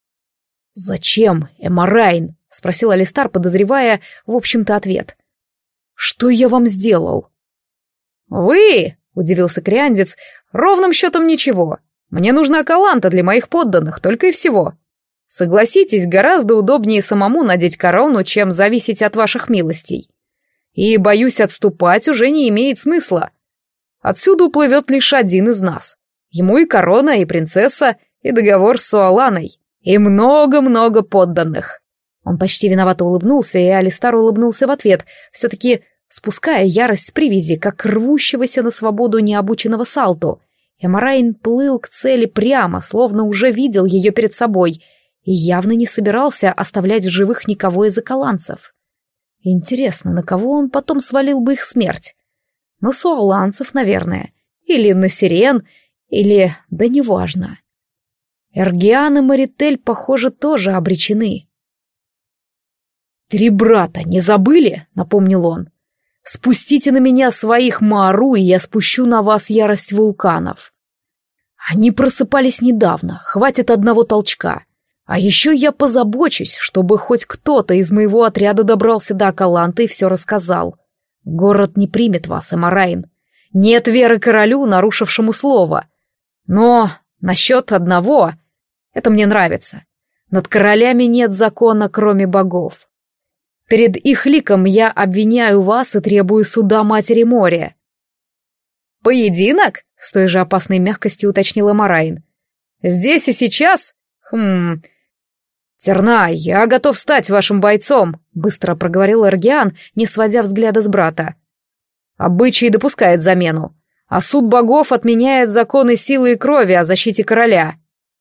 «Зачем, Эморайн?» — спросил Алистар, подозревая, в общем-то, ответ. «Что я вам сделал?» «Вы?» — удивился кориандец. «Ровным счетом ничего. Мне нужна Акаланта для моих подданных, только и всего. Согласитесь, гораздо удобнее самому надеть корону, чем зависеть от ваших милостей. И, боюсь, отступать уже не имеет смысла. Отсюда уплывет лишь один из нас. Ему и корона, и принцесса, и договор с Суаланой, и много-много подданных». Он почти виновато улыбнулся, и Алистар улыбнулся в ответ, все-таки спуская ярость с привязи, как рвущегося на свободу необученного Салту. Эморайн плыл к цели прямо, словно уже видел ее перед собой, и явно не собирался оставлять в живых никого из акаланцев. Интересно, на кого он потом свалил бы их смерть? На суаланцев, наверное, или на сирен, или... да неважно. Эргиан и Маритель, похоже, тоже обречены. «Три брата, не забыли?» — напомнил он. «Спустите на меня своих Маару, и я спущу на вас ярость вулканов. Они просыпались недавно, хватит одного толчка. А еще я позабочусь, чтобы хоть кто-то из моего отряда добрался до Акаланта и все рассказал. Город не примет вас, Эморайн. Нет веры королю, нарушившему слово. Но насчет одного... это мне нравится. Над королями нет закона, кроме богов. Перед их ликом я обвиняю вас и требую суда Матери моря». «Поединок?» — с той же опасной мягкостью уточнила Эморайн. «Здесь и сейчас? Хм... Терна, я готов стать вашим бойцом», — быстро проговорил Эргиан, не сводя взгляда с брата. «Обычай допускает замену, а суд богов отменяет законы силы и крови о защите короля».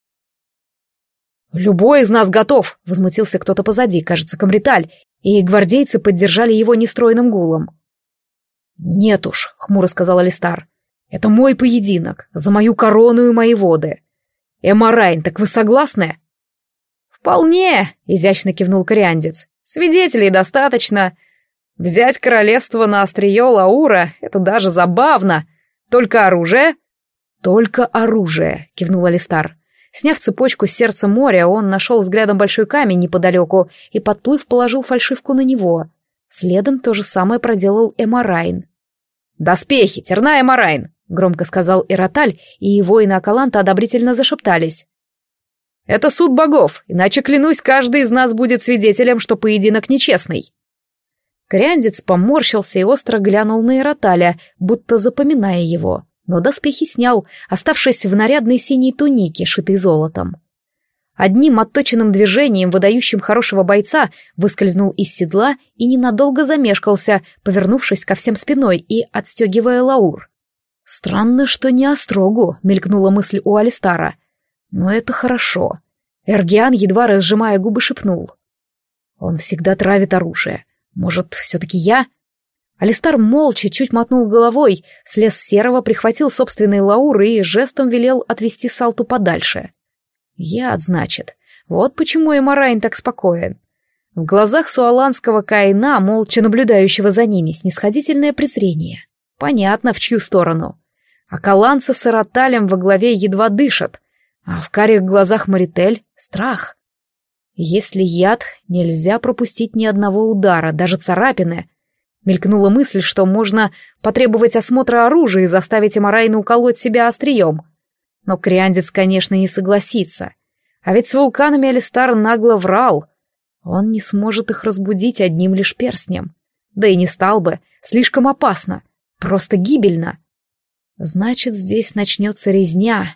«Любой из нас готов», — возмутился кто-то позади, кажется, Камриталь, и гвардейцы поддержали его нестройным гулом. «Нет уж», — хмуро сказал Алистар, — «это мой поединок, за мою корону и мои воды. Эморайн, так вы согласны?» «Вполне», — изящно кивнул кориандец. «Свидетелей достаточно. Взять королевство на острие Лаура — это даже забавно. Только оружие?» «Только оружие», — кивнул Алистар. Сняв цепочку с сердца моря, он нашел взглядом большой камень неподалеку и, подплыв, положил фальшивку на него. Следом то же самое проделал Эморайн. «Доспехи, терна Эморайн!» — громко сказал Эроталь, и воины Акаланта одобрительно зашептались. «Это суд богов, иначе, клянусь, каждый из нас будет свидетелем, что поединок нечестный». Кориандец поморщился и остро глянул на Эроталя, будто запоминая его, но доспехи снял, оставшись в нарядной синей тунике, шитой золотом. Одним отточенным движением, выдающим хорошего бойца, выскользнул из седла и ненадолго замешкался, повернувшись ко всем спиной и отстегивая лаур. «Странно, что не острогу», — мелькнула мысль у Алистара. «Но это хорошо». Эргиан, едва разжимая губы, шепнул. «Он всегда травит оружие. Может, все-таки я?» Алистар молча чуть мотнул головой, слез с серого, прихватил собственный лаур и жестом велел отвести Салту подальше. Яд, значит. Вот почему Эморайн так спокоен. В глазах суаланского Каина, молча наблюдающего за ними, снисходительное презрение. Понятно, в чью сторону. Акаланцы с Эроталем во главе едва дышат, а в карих глазах Маритель — страх. Если яд, нельзя пропустить ни одного удара, даже царапины. Мелькнула мысль, что можно потребовать осмотра оружия и заставить Эморайна уколоть себя острием. Но кориандец, конечно, не согласится. А ведь с вулканами Алистар нагло врал. Он не сможет их разбудить одним лишь перстнем. Да и не стал бы, слишком опасно, просто гибельно. Значит, здесь начнется резня.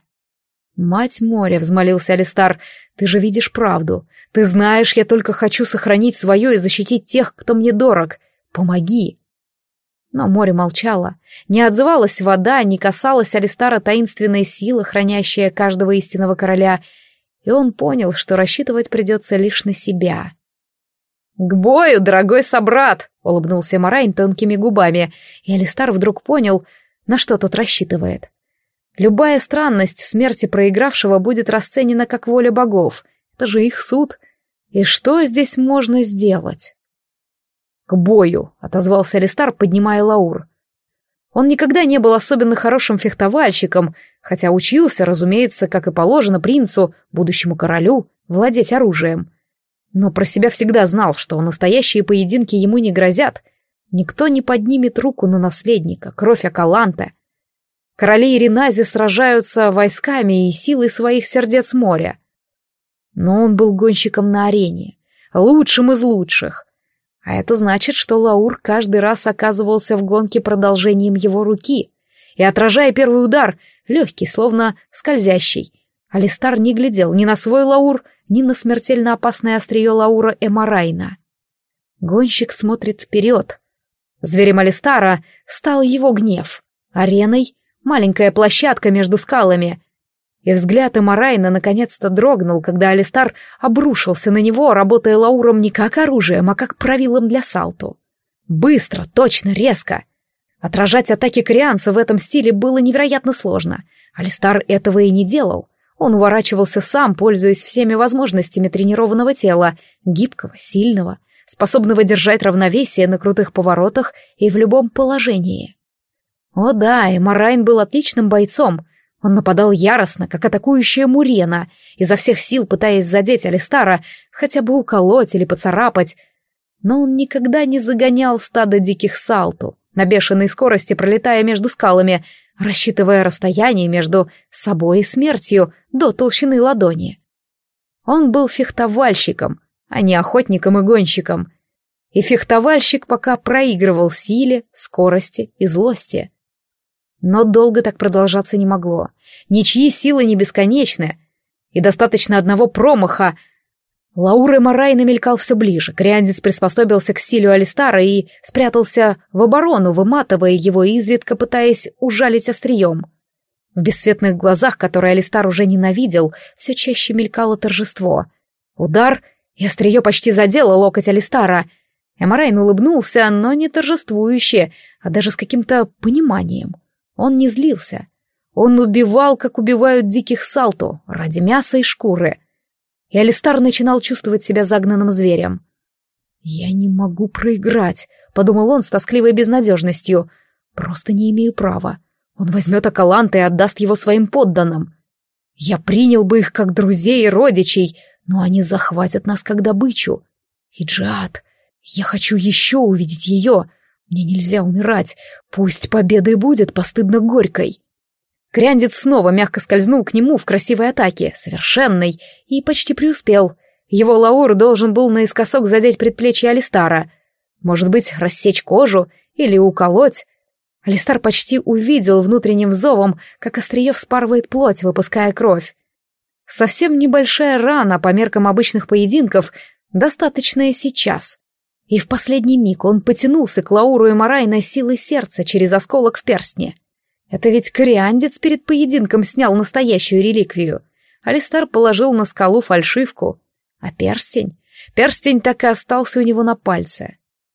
«Мать моря», — взмолился Алистар, — «ты же видишь правду. Ты знаешь, я только хочу сохранить свое и защитить тех, кто мне дорог. Помоги!» Но море молчало. Не отзывалась вода, не касалась Алистара таинственной силы, хранящая каждого истинного короля, и он понял, что рассчитывать придется лишь на себя. «К бою, дорогой собрат!» — улыбнулся Эморайн тонкими губами, и Алистар вдруг понял, на что тот рассчитывает. Любая странность в смерти проигравшего будет расценена как воля богов. Это же их суд. И что здесь можно сделать? «К бою!» — отозвался Алистар, поднимая лаур. Он никогда не был особенно хорошим фехтовальщиком, хотя учился, разумеется, как и положено принцу, будущему королю, владеть оружием. Но про себя всегда знал, что настоящие поединки ему не грозят. Никто не поднимет руку на наследника, кровь Акаланта. Короли Иринази сражаются войсками и силой своих сердец моря. Но он был гонщиком на арене, лучшим из лучших. А это значит, что лаур каждый раз оказывался в гонке продолжением его руки, и, отражая первый удар, легкий, словно скользящий, Алистар не глядел ни на свой лаур, ни на смертельно опасное острие лаура Эморайна. Гонщик смотрит вперед. Зверем Алистара стал его гнев. Ареной — маленькая площадка между скалами. И взгляд Эморайна наконец-то дрогнул, когда Алистар обрушился на него, работая лауром не как оружием, а как правилом для салту. Быстро, точно, резко. Отражать атаки корианца в этом стиле было невероятно сложно. Алистар этого и не делал. Он уворачивался сам, пользуясь всеми возможностями тренированного тела, гибкого, сильного, способного держать равновесие на крутых поворотах и в любом положении. О да, Эморайн был отличным бойцом. Он нападал яростно, как атакующая мурена, изо всех сил пытаясь задеть Алистара, хотя бы уколоть или поцарапать. Но он никогда не загонял стадо диких салту, на бешеной скорости пролетая между скалами, рассчитывая расстояние между собой и смертью до толщины ладони. Он был фехтовальщиком, а не охотником и гонщиком. И фехтовальщик пока проигрывал силе, скорости и злости. Но долго так продолжаться не могло. Ничьи силы не бесконечны, и достаточно одного промаха. Лаур Эморайна мелькал все ближе. Кориандец приспособился к стилю Алистара и спрятался в оборону, выматывая его и изредка пытаясь ужалить острием. В бесцветных глазах, которые Алистар уже ненавидел, все чаще мелькало торжество. Удар, и острие почти задело локоть Алистара. Эморайн улыбнулся, но не торжествующе, а даже с каким-то пониманием. Он не злился. Он убивал, как убивают диких салту, ради мяса и шкуры. И Алистар начинал чувствовать себя загнанным зверем. «Я не могу проиграть», — подумал он с тоскливой безнадежностью. «Просто не имею права. Он возьмет Акаланта и отдаст его своим подданным. Я принял бы их как друзей и родичей, но они захватят нас как добычу. И Джиад, я хочу еще увидеть ее. Мне нельзя умирать. Пусть победа и будет постыдно горькой». Кориандец снова мягко скользнул к нему в красивой атаке, совершенной, и почти преуспел. Его лаур должен был наискосок задеть предплечье Алистара. Может быть, рассечь кожу или уколоть. Алистар почти увидел внутренним зовом, как острие вспарывает плоть, выпуская кровь. Совсем небольшая рана по меркам обычных поединков, достаточная сейчас. И в последний миг он потянулся к лауру Эморайна силой сердца через осколок в перстне. Это ведь кориандец перед поединком снял настоящую реликвию. Алистар положил на скалу фальшивку. А перстень? Перстень так и остался у него на пальце.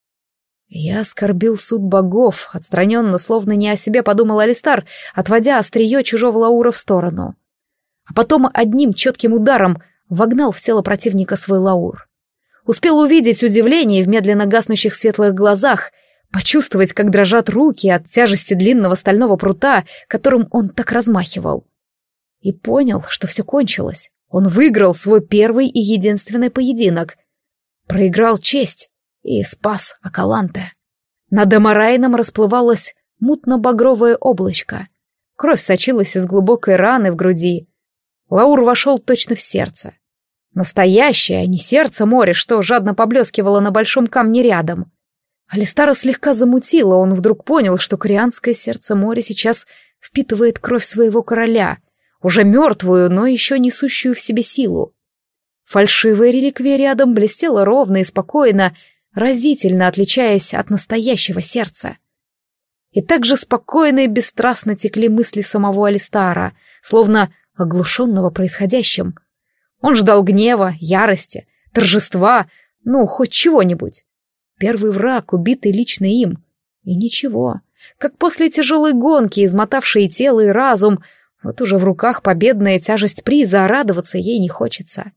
«Я оскорбил суд богов», — отстраненно, словно не о себе подумал Алистар, отводя острие чужого лаура в сторону. А потом одним четким ударом вогнал в тело противника свой лаур. Успел увидеть удивление в медленно гаснущих светлых глазах, почувствовать, как дрожат руки от тяжести длинного стального прута, которым он так размахивал. И понял, что все кончилось. Он выиграл свой первый и единственный поединок. Проиграл честь и спас Акаланте. Над Эморайном расплывалось мутно-багровое облачко. Кровь сочилась из глубокой раны в груди. Лаур вошел точно в сердце. Настоящее, а не сердце моря, что жадно поблескивало на большом камне рядом. Алистара слегка замутило, он вдруг понял, что корианское сердце моря сейчас впитывает кровь своего короля, уже мертвую, но еще несущую в себе силу. Фальшивая реликвия рядом блестела ровно и спокойно, разительно отличаясь от настоящего сердца. И так же спокойно и бесстрастно текли мысли самого Алистара, словно оглушенного происходящим. Он ждал гнева, ярости, торжества, ну, хоть чего-нибудь. Первый враг, убитый лично им. И ничего. Как после тяжелой гонки, измотавшей тело и разум, вот уже в руках победная тяжесть приза, а радоваться ей не хочется.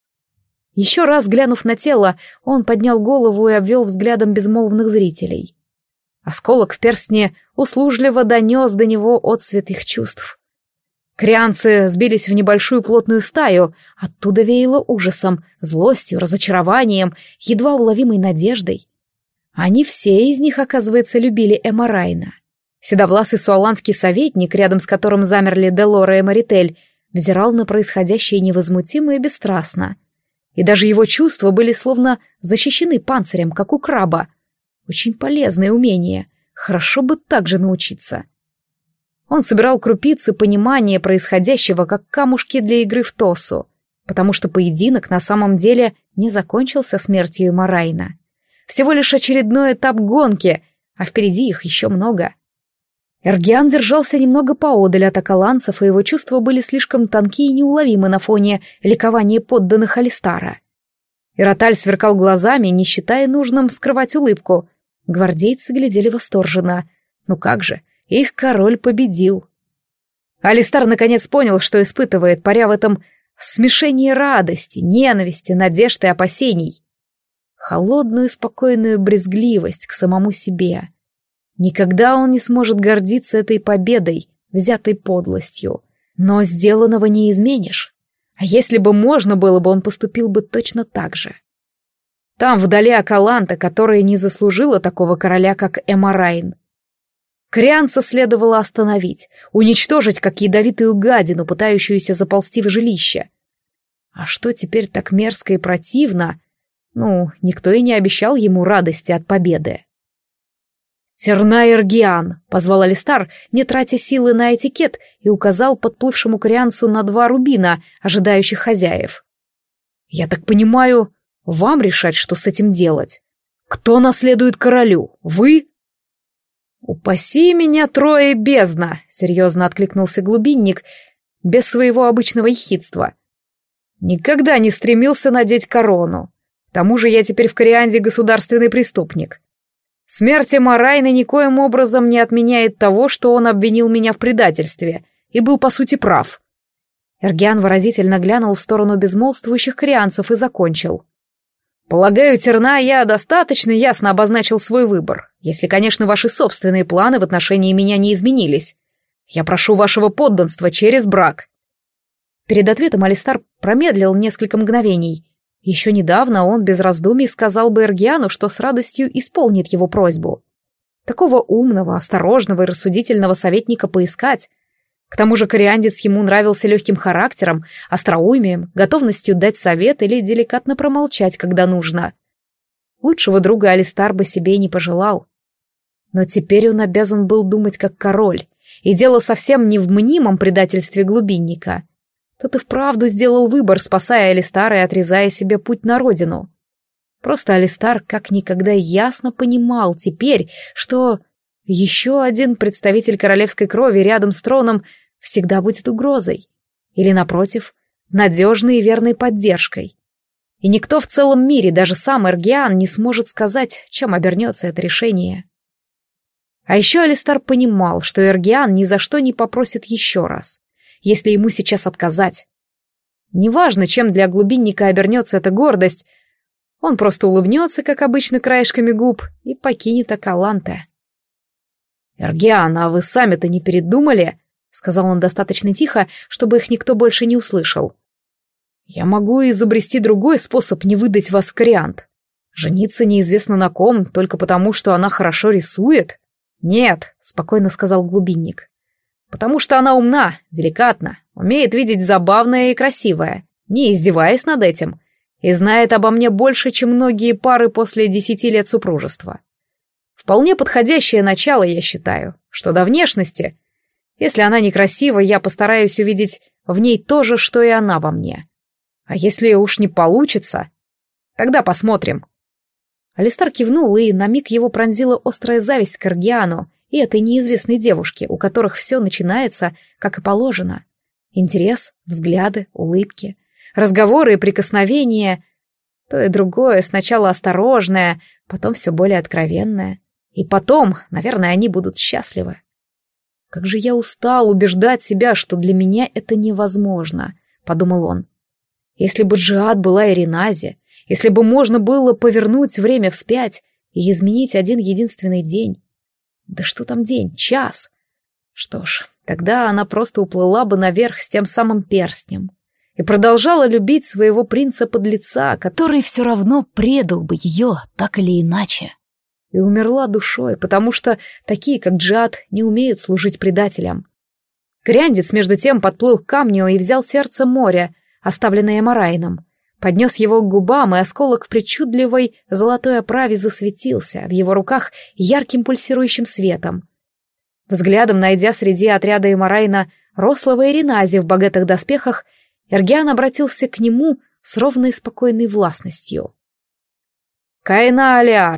Еще раз глянув на тело, он поднял голову и обвел взглядом безмолвных зрителей. Осколок в перстне услужливо донес до него отсвет их чувств. Корианцы сбились в небольшую плотную стаю, оттуда веяло ужасом, злостью, разочарованием, едва уловимой надеждой. Они все из них, оказывается, любили Эморайна. Седовласый суаланский советник, рядом с которым замерли Делора и Маритель, взирал на происходящее невозмутимо и бесстрастно. И даже его чувства были словно защищены панцирем, как у краба. Очень полезное умение. Хорошо бы так же научиться. Он собирал крупицы понимания происходящего, как камушки для игры в тосу, потому что поединок на самом деле не закончился смертью Эморайна. Всего лишь очередной этап гонки, а впереди их еще много. Эргиан держался немного поодаль от акаланцев, и его чувства были слишком тонки и неуловимы на фоне ликования подданных Алистара. Ироталь сверкал глазами, не считая нужным скрывать улыбку. Гвардейцы глядели восторженно. Ну как же, их король победил. Алистар наконец понял, что испытывает, паря в этом смешении радости, ненависти, надежд и опасений. Холодную, спокойную брезгливость к самому себе. Никогда он не сможет гордиться этой победой, взятой подлостью. Но сделанного не изменишь. А если бы можно было бы, он поступил бы точно так же. Там, вдали Акаланта, которая не заслужила такого короля, как Эмарайн. Крианца следовало остановить, уничтожить, как ядовитую гадину, пытающуюся заползти в жилище. А что теперь так мерзко и противно? Ну, никто и не обещал ему радости от победы. «Терна Эргиан!» — позвал Алистар, не тратя силы на этикет, и указал подплывшему крианцу на два рубина, ожидающих хозяев. «Я так понимаю, вам решать, что с этим делать. Кто наследует королю? Вы?» «Упаси меня, трое бездна!» — серьезно откликнулся глубинник, без своего обычного ехидства. «Никогда не стремился надеть корону. К тому же я теперь в Корианде государственный преступник. Смерть Эмарайна никоим образом не отменяет того, что он обвинил меня в предательстве и был, по сути, прав». Эргиан выразительно глянул в сторону безмолвствующих корианцев и закончил. «Полагаю, Терна, я достаточно ясно обозначил свой выбор, если, конечно, ваши собственные планы в отношении меня не изменились. Я прошу вашего подданства через брак». Перед ответом Алистар промедлил несколько мгновений. Еще недавно он без раздумий сказал бы Эргиану, что с радостью исполнит его просьбу. Такого умного, осторожного и рассудительного советника поискать. К тому же кориандец ему нравился легким характером, остроумием, готовностью дать совет или деликатно промолчать, когда нужно. Лучшего друга Алистар бы себе и не пожелал. Но теперь он обязан был думать как король, и дело совсем не в мнимом предательстве глубинника. Тот и вправду сделал выбор, спасая Алистара и отрезая себе путь на родину. Просто Алистар как никогда ясно понимал теперь, что еще один представитель королевской крови рядом с троном всегда будет угрозой. Или, напротив, надежной и верной поддержкой. И никто в целом мире, даже сам Эргиан, не сможет сказать, чем обернется это решение. А еще Алистар понимал, что Эргиан ни за что не попросит еще раз, если ему сейчас отказать. Неважно, чем для глубинника обернется эта гордость, он просто улыбнется, как обычно, краешками губ, и покинет Акаланте. «Эргиан, а вы сами-то не передумали?» — сказал он достаточно тихо, чтобы их никто больше не услышал. «Я могу изобрести другой способ не выдать вас в Кориант. Жениться неизвестно на ком, только потому, что она хорошо рисует?» «Нет», — спокойно сказал глубинник. «Потому что она умна, деликатна, умеет видеть забавное и красивое, не издеваясь над этим, и знает обо мне больше, чем многие пары после десяти лет супружества. Вполне подходящее начало, я считаю, что до внешности. Если она некрасива, я постараюсь увидеть в ней то же, что и она во мне. А если уж не получится, тогда посмотрим». Алистар кивнул, и на миг его пронзила острая зависть к Эргиану и этой неизвестной девушке, у которых все начинается, как и положено. Интерес, взгляды, улыбки, разговоры и прикосновения. То и другое, сначала осторожное, потом все более откровенное. И потом, наверное, они будут счастливы. «Как же я устал убеждать себя, что для меня это невозможно», — подумал он. «Если бы Джиад была Иринази, если бы можно было повернуть время вспять и изменить один единственный день. Да что там день, час. Что ж, тогда она просто уплыла бы наверх с тем самым перстнем и продолжала любить своего принца-подлеца, который все равно предал бы ее так или иначе. И умерла душой, потому что такие, как Джиад, не умеют служить предателям». Кориандец, между тем, подплыл к камню и взял сердце моря, оставленное Эмарайном, поднес его к губам, и осколок в причудливой золотой оправе засветился в его руках ярким пульсирующим светом. Взглядом найдя среди отряда Эмарайна рослого Иринази в богатых доспехах, Эргиан обратился к нему с ровной спокойной властностью. «Кайна Алиар,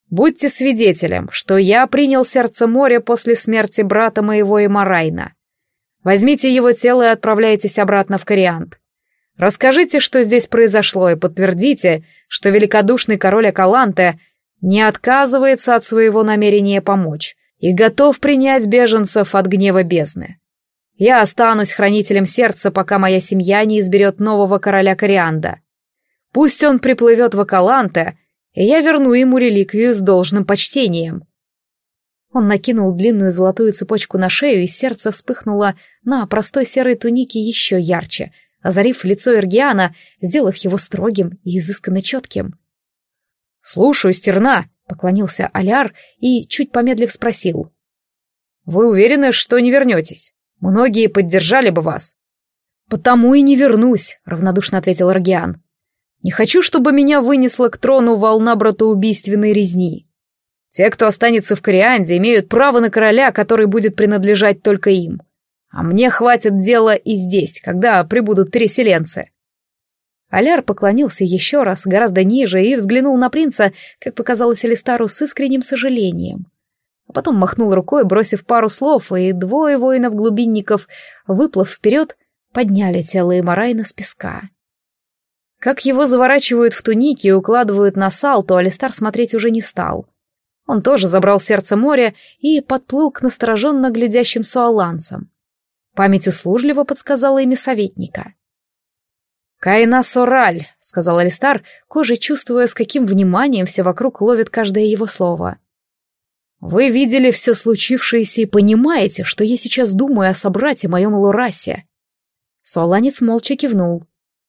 Будьте свидетелем, что я принял сердце моря после смерти брата моего Эмарайна. Возьмите его тело и отправляйтесь обратно в Кориант. Расскажите, что здесь произошло, и подтвердите, что великодушный король Акаланте не отказывается от своего намерения помочь и готов принять беженцев от гнева бездны. Я останусь хранителем сердца, пока моя семья не изберет нового короля Корианда. Пусть он приплывет в Акаланте, и я верну ему реликвию с должным почтением». Он накинул длинную золотую цепочку на шею, и сердце вспыхнуло на простой серой тунике еще ярче, озарив лицо Эргиана, сделав его строгим и изысканно четким. «Слушаюсь, Терна», — поклонился Аляр и, чуть помедлив, спросил. «Вы уверены, что не вернетесь? Многие поддержали бы вас». «Потому и не вернусь», — равнодушно ответил Эргиан. «Не хочу, чтобы меня вынесла к трону волна братоубийственной резни. Те, кто останется в Корианде, имеют право на короля, который будет принадлежать только им. А мне хватит дела и здесь, когда прибудут переселенцы». Аляр поклонился еще раз, гораздо ниже, и взглянул на принца, как показалось Алистару, с искренним сожалением. А потом махнул рукой, бросив пару слов, и двое воинов-глубинников, выплыв вперед, подняли тело Эмарайна с песка. Как его заворачивают в туники и укладывают на салту, Алистар смотреть уже не стал. Он тоже забрал сердце моря и подплыл к настороженно глядящим суаланцам. Память услужливо подсказала имя советника. «Кайна Сораль», — сказал Алистар, кожей чувствуя, с каким вниманием все вокруг ловит каждое его слово. «Вы видели все случившееся и понимаете, что я сейчас думаю о собрате моем Лорасе». Суаланец молча кивнул.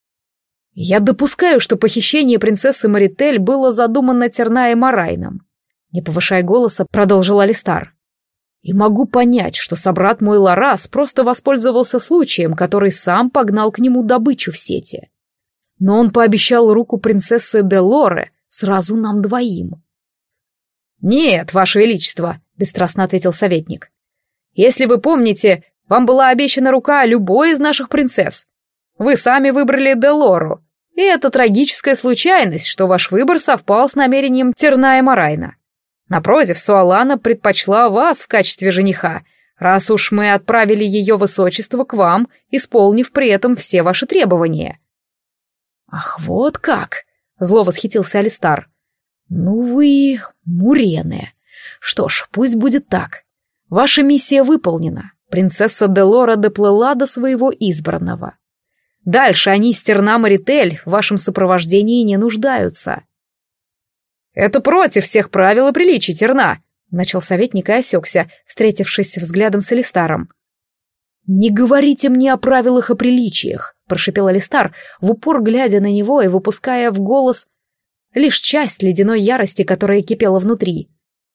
«Я допускаю, что похищение принцессы Маритель было задумано Терна Эмарайном», — не повышая голоса, продолжил Алистар. «И могу понять, что собрат мой Лорас просто воспользовался случаем, который сам погнал к нему добычу в сети. Но он пообещал руку принцессы де Лоре сразу нам двоим». «Нет, Ваше Величество», — бесстрастно ответил советник. «Если вы помните, вам была обещана рука любой из наших принцесс. Вы сами выбрали де Лору, и это трагическая случайность, что ваш выбор совпал с намерением Терна Эмарайна. Напротив, Суалана предпочла вас в качестве жениха, раз уж мы отправили ее высочество к вам, исполнив при этом все ваши требования». «Ах, вот как!» — зло восхитился Алистар. «Ну вы мурены. Что ж, пусть будет так. Ваша миссия выполнена. Принцесса де Лора доплыла до своего избранного. Дальше они с Терна Маритель в вашем сопровождении не нуждаются». «Это против всех правил и приличий, Терна», — начал советник и осекся, встретившись взглядом с Алистаром. «Не говорите мне о правилах и приличиях», — прошипел Алистар, в упор глядя на него и выпуская в голос лишь часть ледяной ярости, которая кипела внутри.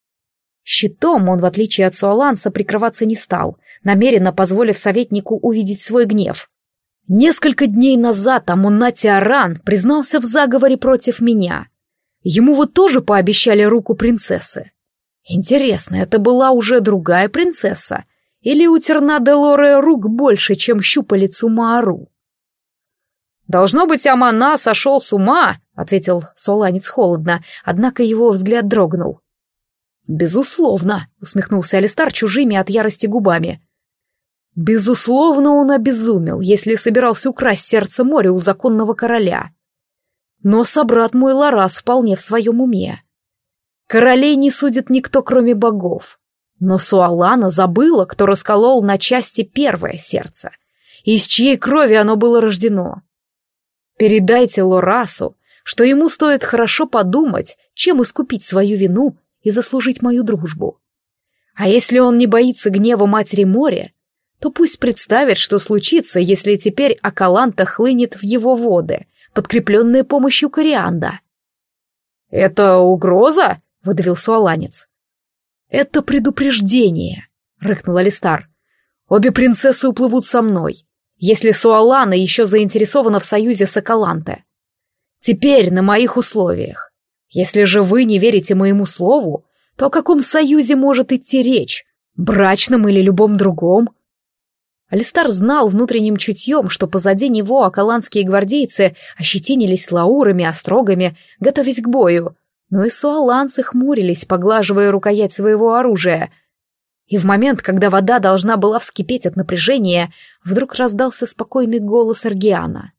Щитом он, в отличие от суаланца, прикрываться не стал, намеренно позволив советнику увидеть свой гнев. «Несколько дней назад Амунати Аран признался в заговоре против меня. Ему вы тоже пообещали руку принцессы. Интересно, это была уже другая принцесса? Или у Терна де Лоре рук больше, чем щупалец у Маару?» «Должно быть, Амана сошел с ума», — ответил суаланец холодно, однако его взгляд дрогнул. «Безусловно», — усмехнулся Алистар чужими от ярости губами. «Безусловно, он обезумел, если собирался украсть сердце моря у законного короля. Но собрат мой Лорас вполне в своем уме. Королей не судит никто, кроме богов. Но Суалана забыла, кто расколол на части первое сердце, и из чьей крови оно было рождено. Передайте Лорасу, что ему стоит хорошо подумать, чем искупить свою вину и заслужить мою дружбу. А если он не боится гнева Матери моря, то пусть представит, что случится, если теперь Акаланта хлынет в его воды, подкрепленная помощью Корианда». «Это угроза?» — выдавил суаланец. «Это предупреждение», — рыкнул Алистар. «Обе принцессы уплывут со мной, если Суалана еще заинтересована в союзе с Акаланте. Теперь на моих условиях. Если же вы не верите моему слову, то о каком союзе может идти речь? Брачном или любом другом?» Алистар знал внутренним чутьем, что позади него акаланские гвардейцы ощетинились лаурами, острогами, готовясь к бою, но и суаланцы хмурились, поглаживая рукоять своего оружия. И в момент, когда вода должна была вскипеть от напряжения, вдруг раздался спокойный голос Эргиана.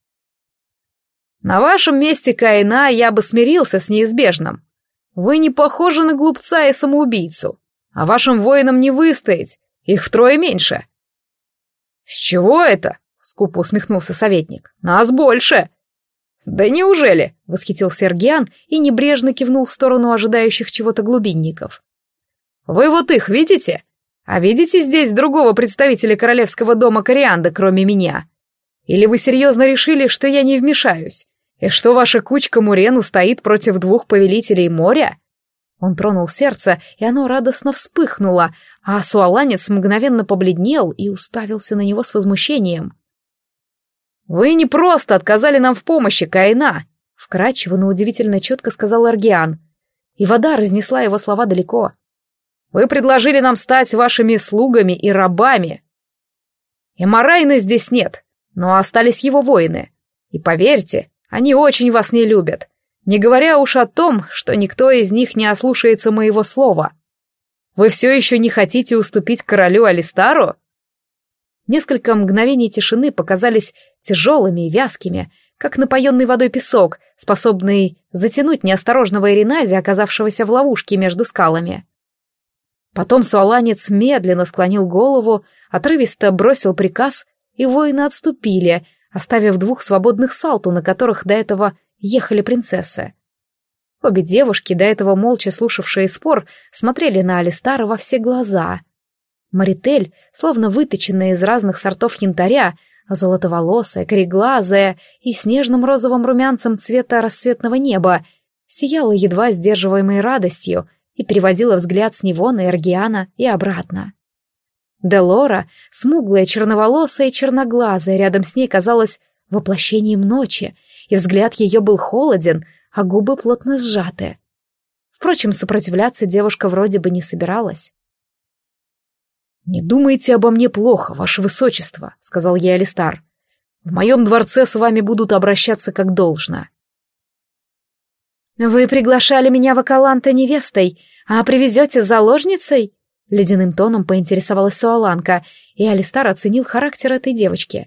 «На вашем месте, Каина, я бы смирился с неизбежным. Вы не похожи на глупца и самоубийцу, а вашим воинам не выстоять, их втрое меньше». «С чего это?» — скупо усмехнулся советник. «Нас больше». «Да неужели?» — восхитился Эргиан и небрежно кивнул в сторону ожидающих чего-то глубинников. «Вы вот их видите? А видите здесь другого представителя королевского дома Корианда, кроме меня? Или вы серьезно решили, что я не вмешаюсь? И что ваша кучка Мурену стоит против двух повелителей моря?» Он тронул сердце, и оно радостно вспыхнуло, а суаланец мгновенно побледнел и уставился на него с возмущением. «Вы не просто отказали нам в помощи, Каина!» — вкрадчиво, но удивительно четко сказал Эргиан. И вода разнесла его слова далеко. «Вы предложили нам стать вашими слугами и рабами. Эмарайна здесь нет, но остались его воины. И поверьте, они очень вас не любят, не говоря уж о том, что никто из них не ослушается моего слова. Вы все еще не хотите уступить королю Алистару?» Несколько мгновений тишины показались тяжелыми и вязкими, как напоенный водой песок, способный затянуть неосторожного Иринази, оказавшегося в ловушке между скалами. Потом суаланец медленно склонил голову, отрывисто бросил приказ, и воины отступили, оставив двух свободных салту, на которых до этого ехали принцессы. Обе девушки, до этого молча слушавшие спор, смотрели на Алистара во все глаза. Маритель, словно выточенная из разных сортов янтаря, золотоволосая, кореглазая и с нежным розовым румянцем цвета рассветного неба, сияла едва сдерживаемой радостью и переводила взгляд с него на Эргиана и обратно. Делора, смуглая, черноволосая и черноглазая, рядом с ней казалась воплощением ночи, и взгляд ее был холоден, а губы плотно сжаты. Впрочем, сопротивляться девушка вроде бы не собиралась. «Не думайте обо мне плохо, ваше высочество», — сказал ей Алистар. «В моем дворце с вами будут обращаться как должно». «Вы приглашали меня в Акаланта невестой, а привезете заложницей?» — ледяным тоном поинтересовалась Суаланка, и Алистар оценил характер этой девочки.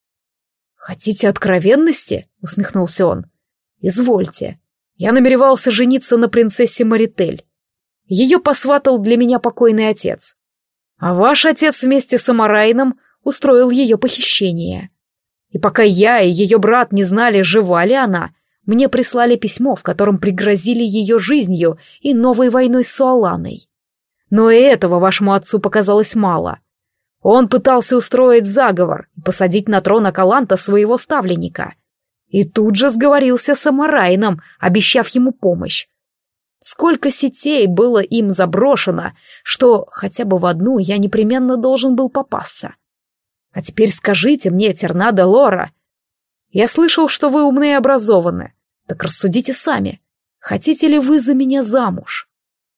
«Хотите откровенности?» — усмехнулся он. «Извольте. Я намеревался жениться на принцессе Маритель. Ее посватал для меня покойный отец. А ваш отец вместе с Эмарайном устроил ее похищение. И пока я и ее брат не знали, жива ли она, мне прислали письмо, в котором пригрозили ее жизнью и новой войной с Суаланой. Но и этого вашему отцу показалось мало. Он пытался устроить заговор и посадить на трон Акаланта своего ставленника. И тут же сговорился с Эмарайном, обещав ему помощь. Сколько сетей было им заброшено, что хотя бы в одну я непременно должен был попасться. А теперь скажите мне, Терна де Лора, я слышал, что вы умны и образованы. Так рассудите сами, хотите ли вы за меня замуж?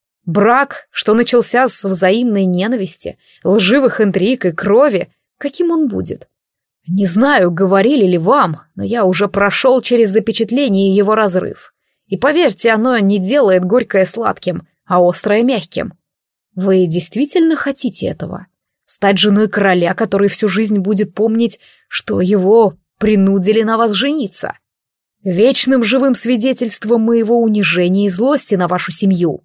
Брак, что начался с взаимной ненависти, лживых интриг и крови, каким он будет? Не знаю, говорили ли вам, но я уже прошел через запечатление и его разрыв. И поверьте, оно не делает горькое сладким, а острое мягким. Вы действительно хотите этого? Стать женой короля, который всю жизнь будет помнить, что его принудили на вас жениться? Вечным живым свидетельством моего унижения и злости на вашу семью.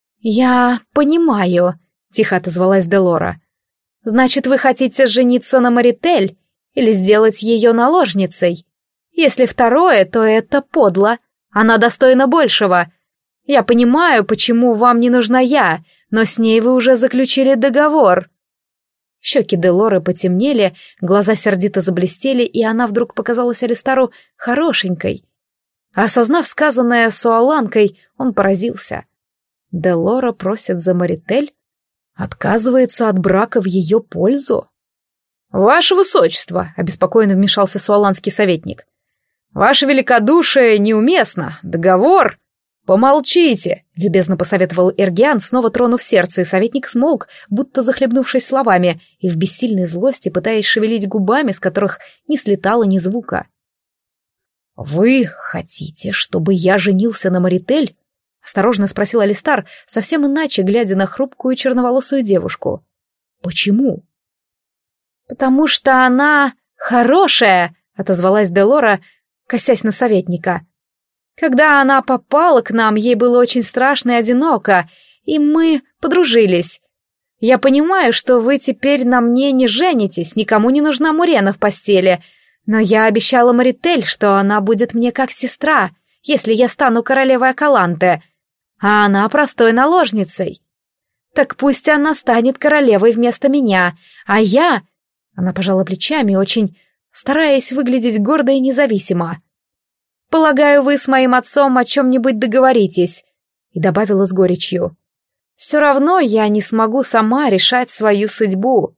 «Я понимаю», — тихо отозвалась Делора. «Значит, вы хотите жениться на Маритель или сделать ее наложницей? Если второе, то это подло. Она достойна большего. Я понимаю, почему вам не нужна я, но с ней вы уже заключили договор». Щеки Делоры потемнели, глаза сердито заблестели, и она вдруг показалась Алистару хорошенькой. Осознав сказанное Суаланкой, он поразился. Делора просит за Маритель? Отказывается от брака в ее пользу? «Ваше высочество», — обеспокоенно вмешался суаланский советник, — «ваше великодушие неуместно. Договор...» «Помолчите», — любезно посоветовал Эргиан, снова тронув сердце, и советник смолк, будто захлебнувшись словами, и в бессильной злости пытаясь шевелить губами, с которых не слетало ни звука. «Вы хотите, чтобы я женился на Маритель?» Осторожно спросил Алистар, совсем иначе, глядя на хрупкую черноволосую девушку. «Почему?» «Потому что она хорошая», — отозвалась Делора, косясь на советника. «Когда она попала к нам, ей было очень страшно и одиноко, и мы подружились. Я понимаю, что вы теперь на мне не женитесь, никому не нужна Мурена в постели, но я обещала Маритель, что она будет мне как сестра, если я стану королевой Акаланте, а она простой наложницей. Так пусть она станет королевой вместо меня, а я...» Она пожала плечами, очень стараясь выглядеть гордо и независимо. «Полагаю, вы с моим отцом о чем-нибудь договоритесь», и добавила с горечью. «Все равно я не смогу сама решать свою судьбу».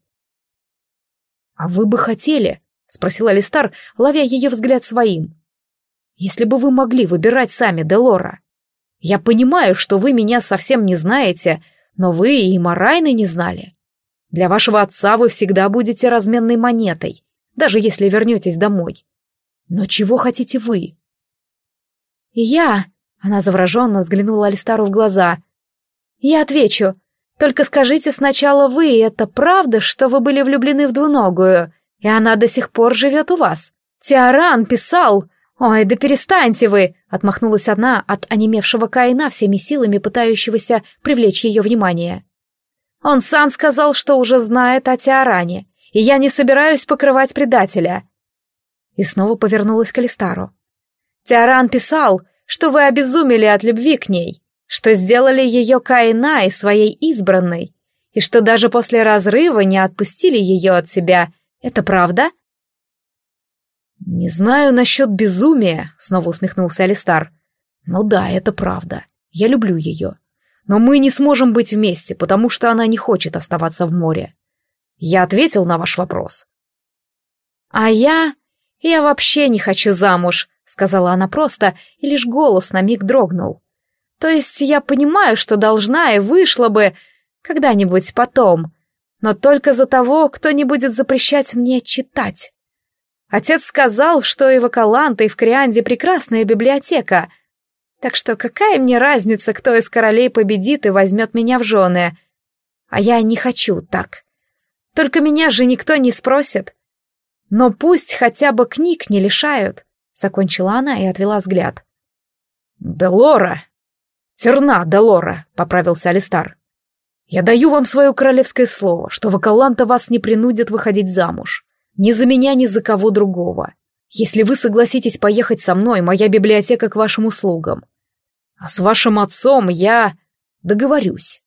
«А вы бы хотели?» — спросил Алистар, ловя ее взгляд своим. «Если бы вы могли выбирать сами, Делора. Я понимаю, что вы меня совсем не знаете, но вы и Морайны не знали. Для вашего отца вы всегда будете разменной монетой, даже если вернетесь домой. Но чего хотите вы?» «И я...» — она завороженно взглянула Алистару в глаза. «Я отвечу. Только скажите сначала вы, это правда, что вы были влюблены в двуногую, и она до сих пор живет у вас? Тиаран писал...» «Ой, да перестаньте вы!» — отмахнулась она от онемевшего Каина, всеми силами пытающегося привлечь ее внимание. «Он сам сказал, что уже знает о Тиаране, и я не собираюсь покрывать предателя». И снова повернулась к Алистару. «Тиаран писал, что вы обезумели от любви к ней, что сделали ее Каина и своей избранной, и что даже после разрыва не отпустили ее от себя. Это правда?» «Не знаю насчет безумия», — снова усмехнулся Алистар. «Но да, это правда. Я люблю ее. Но мы не сможем быть вместе, потому что она не хочет оставаться в море. Я ответил на ваш вопрос». «А я... я вообще не хочу замуж», — сказала она просто, и лишь голос на миг дрогнул. «То есть я понимаю, что должна и вышла бы когда-нибудь потом, но только за того, кто не будет запрещать мне читать. Отец сказал, что и в Акаланте, и в Крианде прекрасная библиотека. Так что какая мне разница, кто из королей победит и возьмет меня в жены? А я не хочу так. Только меня же никто не спросит. Но пусть хотя бы книг не лишают», — закончила она и отвела взгляд. «Делора! Терна, Делора!» — поправился Алистар. «Я даю вам свое королевское слово, что в Акаланте вас не принудят выходить замуж. Ни за меня, ни за кого другого. Если вы согласитесь поехать со мной, моя библиотека к вашим услугам. А с вашим отцом я договорюсь».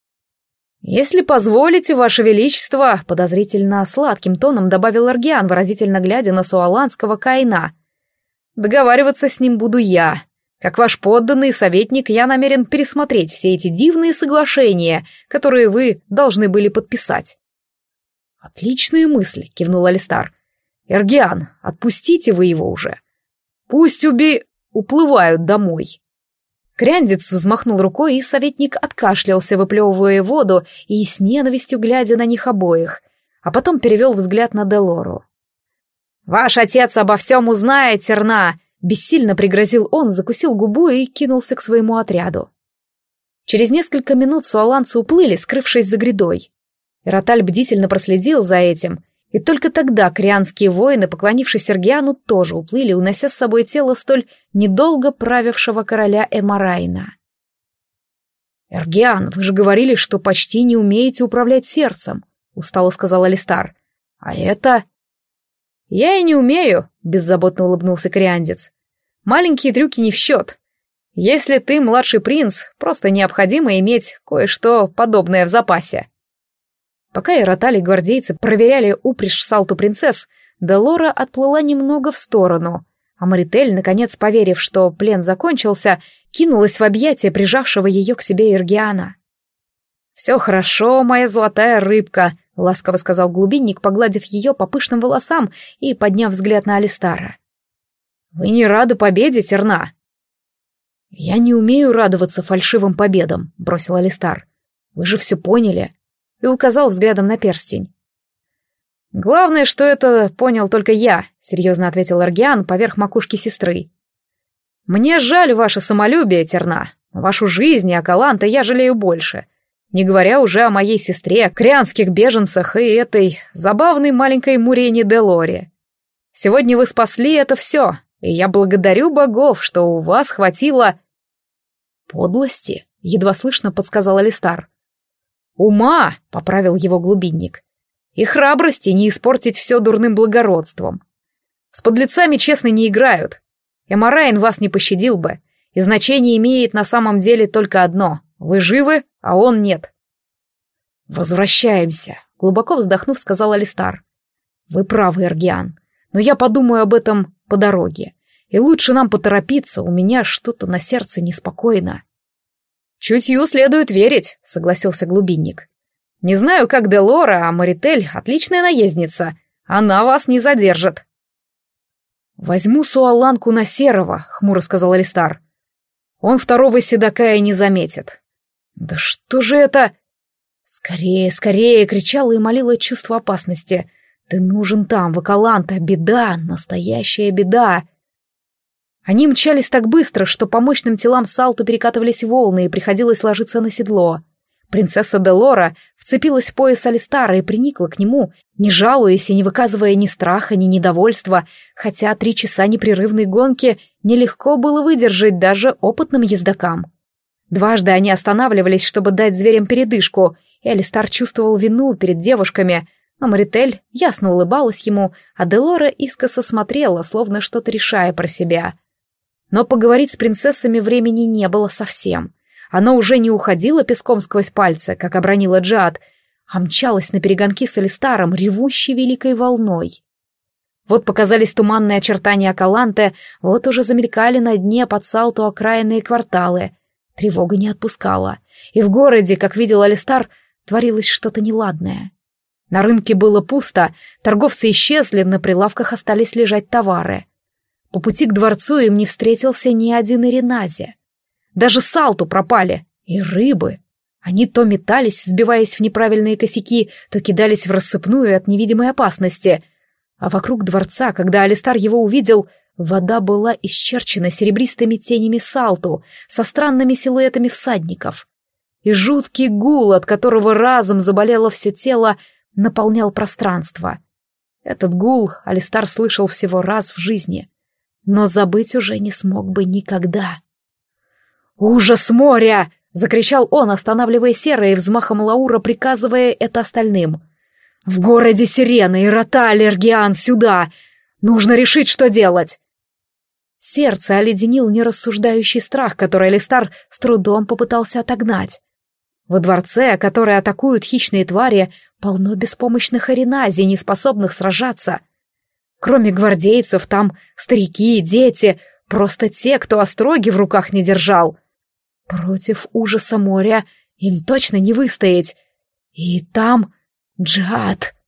«Если позволите, ваше величество», — подозрительно сладким тоном добавил Эргиан, выразительно глядя на суаланского Каина. «Договариваться с ним буду я. Как ваш подданный советник, я намерен пересмотреть все эти дивные соглашения, которые вы должны были подписать». «Отличные мысли», — кивнул Алистар. «Эргиан, отпустите вы его уже. Пусть уби... уплывают домой». Кряндец взмахнул рукой, и советник откашлялся, выплевывая воду и с ненавистью глядя на них обоих, а потом перевел взгляд на Делору. «Ваш отец обо всем узнает, Терна!» — бессильно пригрозил он, закусил губу и кинулся к своему отряду. Через несколько минут суаланцы уплыли, скрывшись за грядой. Эроталь бдительно проследил за этим, и только тогда крианские воины, поклонившись Эргиану, тоже уплыли, унося с собой тело столь недолго правившего короля Эморайна. «Эргиан, вы же говорили, что почти не умеете управлять сердцем», — устало сказал Алистар. «А это...» «Я и не умею», — беззаботно улыбнулся криандец. «Маленькие трюки не в счет. Если ты младший принц, просто необходимо иметь кое-что подобное в запасе». Пока Эроталь и гвардейцы проверяли упряжь салту принцесс, Делора отплыла немного в сторону, а Маритель, наконец поверив, что плен закончился, кинулась в объятия прижавшего ее к себе Эргиана. «Все хорошо, моя золотая рыбка», — ласково сказал глубинник, погладив ее по пышным волосам и подняв взгляд на Алистара. «Вы не рады победе, Терна?» «Я не умею радоваться фальшивым победам», — бросил Алистар. «Вы же все поняли», и указал взглядом на перстень. «Главное, что это понял только я», — серьезно ответил Эргиан поверх макушки сестры. «Мне жаль ваше самолюбие, Терна, Вашу жизнь и Акаланта я жалею больше. Не говоря уже о моей сестре, крянских беженцах и этой забавной маленькой Мурене Делоре. Сегодня вы спасли это все, и я благодарю богов, что у вас хватило... Подлости, едва слышно подсказал Алистар. Ума, поправил его глубинник. И храбрости не испортить все дурным благородством. С подлецами честно не играют. Эморайн вас не пощадил бы, и значение имеет на самом деле только одно. Вы живы, а он нет. Возвращаемся, глубоко вздохнув, сказал Алистар. Вы правы, Эргиан, но я подумаю об этом по дороге. И лучше нам поторопиться, у меня что-то на сердце неспокойно. Чутью следует верить, согласился глубинник. Не знаю, как Делора, а Маритель отличная наездница. Она вас не задержит. Возьму суаланку на Серого, хмуро сказал Алистар. Он второго седока и не заметит. Да что же это? Скорее, скорее, кричала и молила чувство опасности. Ты нужен там, в Акаланта, беда, настоящая беда. Они мчались так быстро, что по мощным телам Салту перекатывались волны, и приходилось ложиться на седло. Принцесса Делора вцепилась в пояс Алистара и приникла к нему, не жалуясь и не выказывая ни страха, ни недовольства, хотя три часа непрерывной гонки нелегко было выдержать даже опытным ездокам. Дважды они останавливались, чтобы дать зверям передышку, и Алистар чувствовал вину перед девушками, но Маритель ясно улыбалась ему, а Делора искоса смотрела, словно что-то решая про себя. Но поговорить с принцессами времени не было совсем. Оно уже не уходило песком сквозь пальцы, как обронила Джиад, а мчалось на перегонки с Алистаром, ревущей великой волной. Вот показались туманные очертания Акаланте, вот уже замелькали на дне под Салту окраинные кварталы. Тревога не отпускала, и в городе, как видел Алистар, творилось что-то неладное. На рынке было пусто, торговцы исчезли, на прилавках остались лежать товары. По пути к дворцу им не встретился ни один Иренази. Даже Салту пропали, и рыбы. Они то метались, сбиваясь в неправильные косяки, то кидались в рассыпную от невидимой опасности. А вокруг дворца, когда Алистар его увидел, вода была исчерчена серебристыми тенями Салту со странными силуэтами всадников. И жуткий гул, от которого разом заболело все тело, наполнял пространство. Этот гул Алистар слышал всего раз в жизни, но забыть уже не смог бы никогда. «Ужас моря!» — закричал он, останавливая Сера и взмахом Лаура приказывая это остальным. «В городе Сирена и Роталь, Эргиан, сюда! Нужно решить, что делать!» Сердце оледенил нерассуждающий страх, который Алистар с трудом попытался отогнать. Во дворце, который атакуют хищные твари, полно беспомощных Иренази, не способных сражаться. Кроме гвардейцев, там старики, дети, просто те, кто остроги в руках не держал. Против ужаса моря им точно не выстоять. И там Джиад.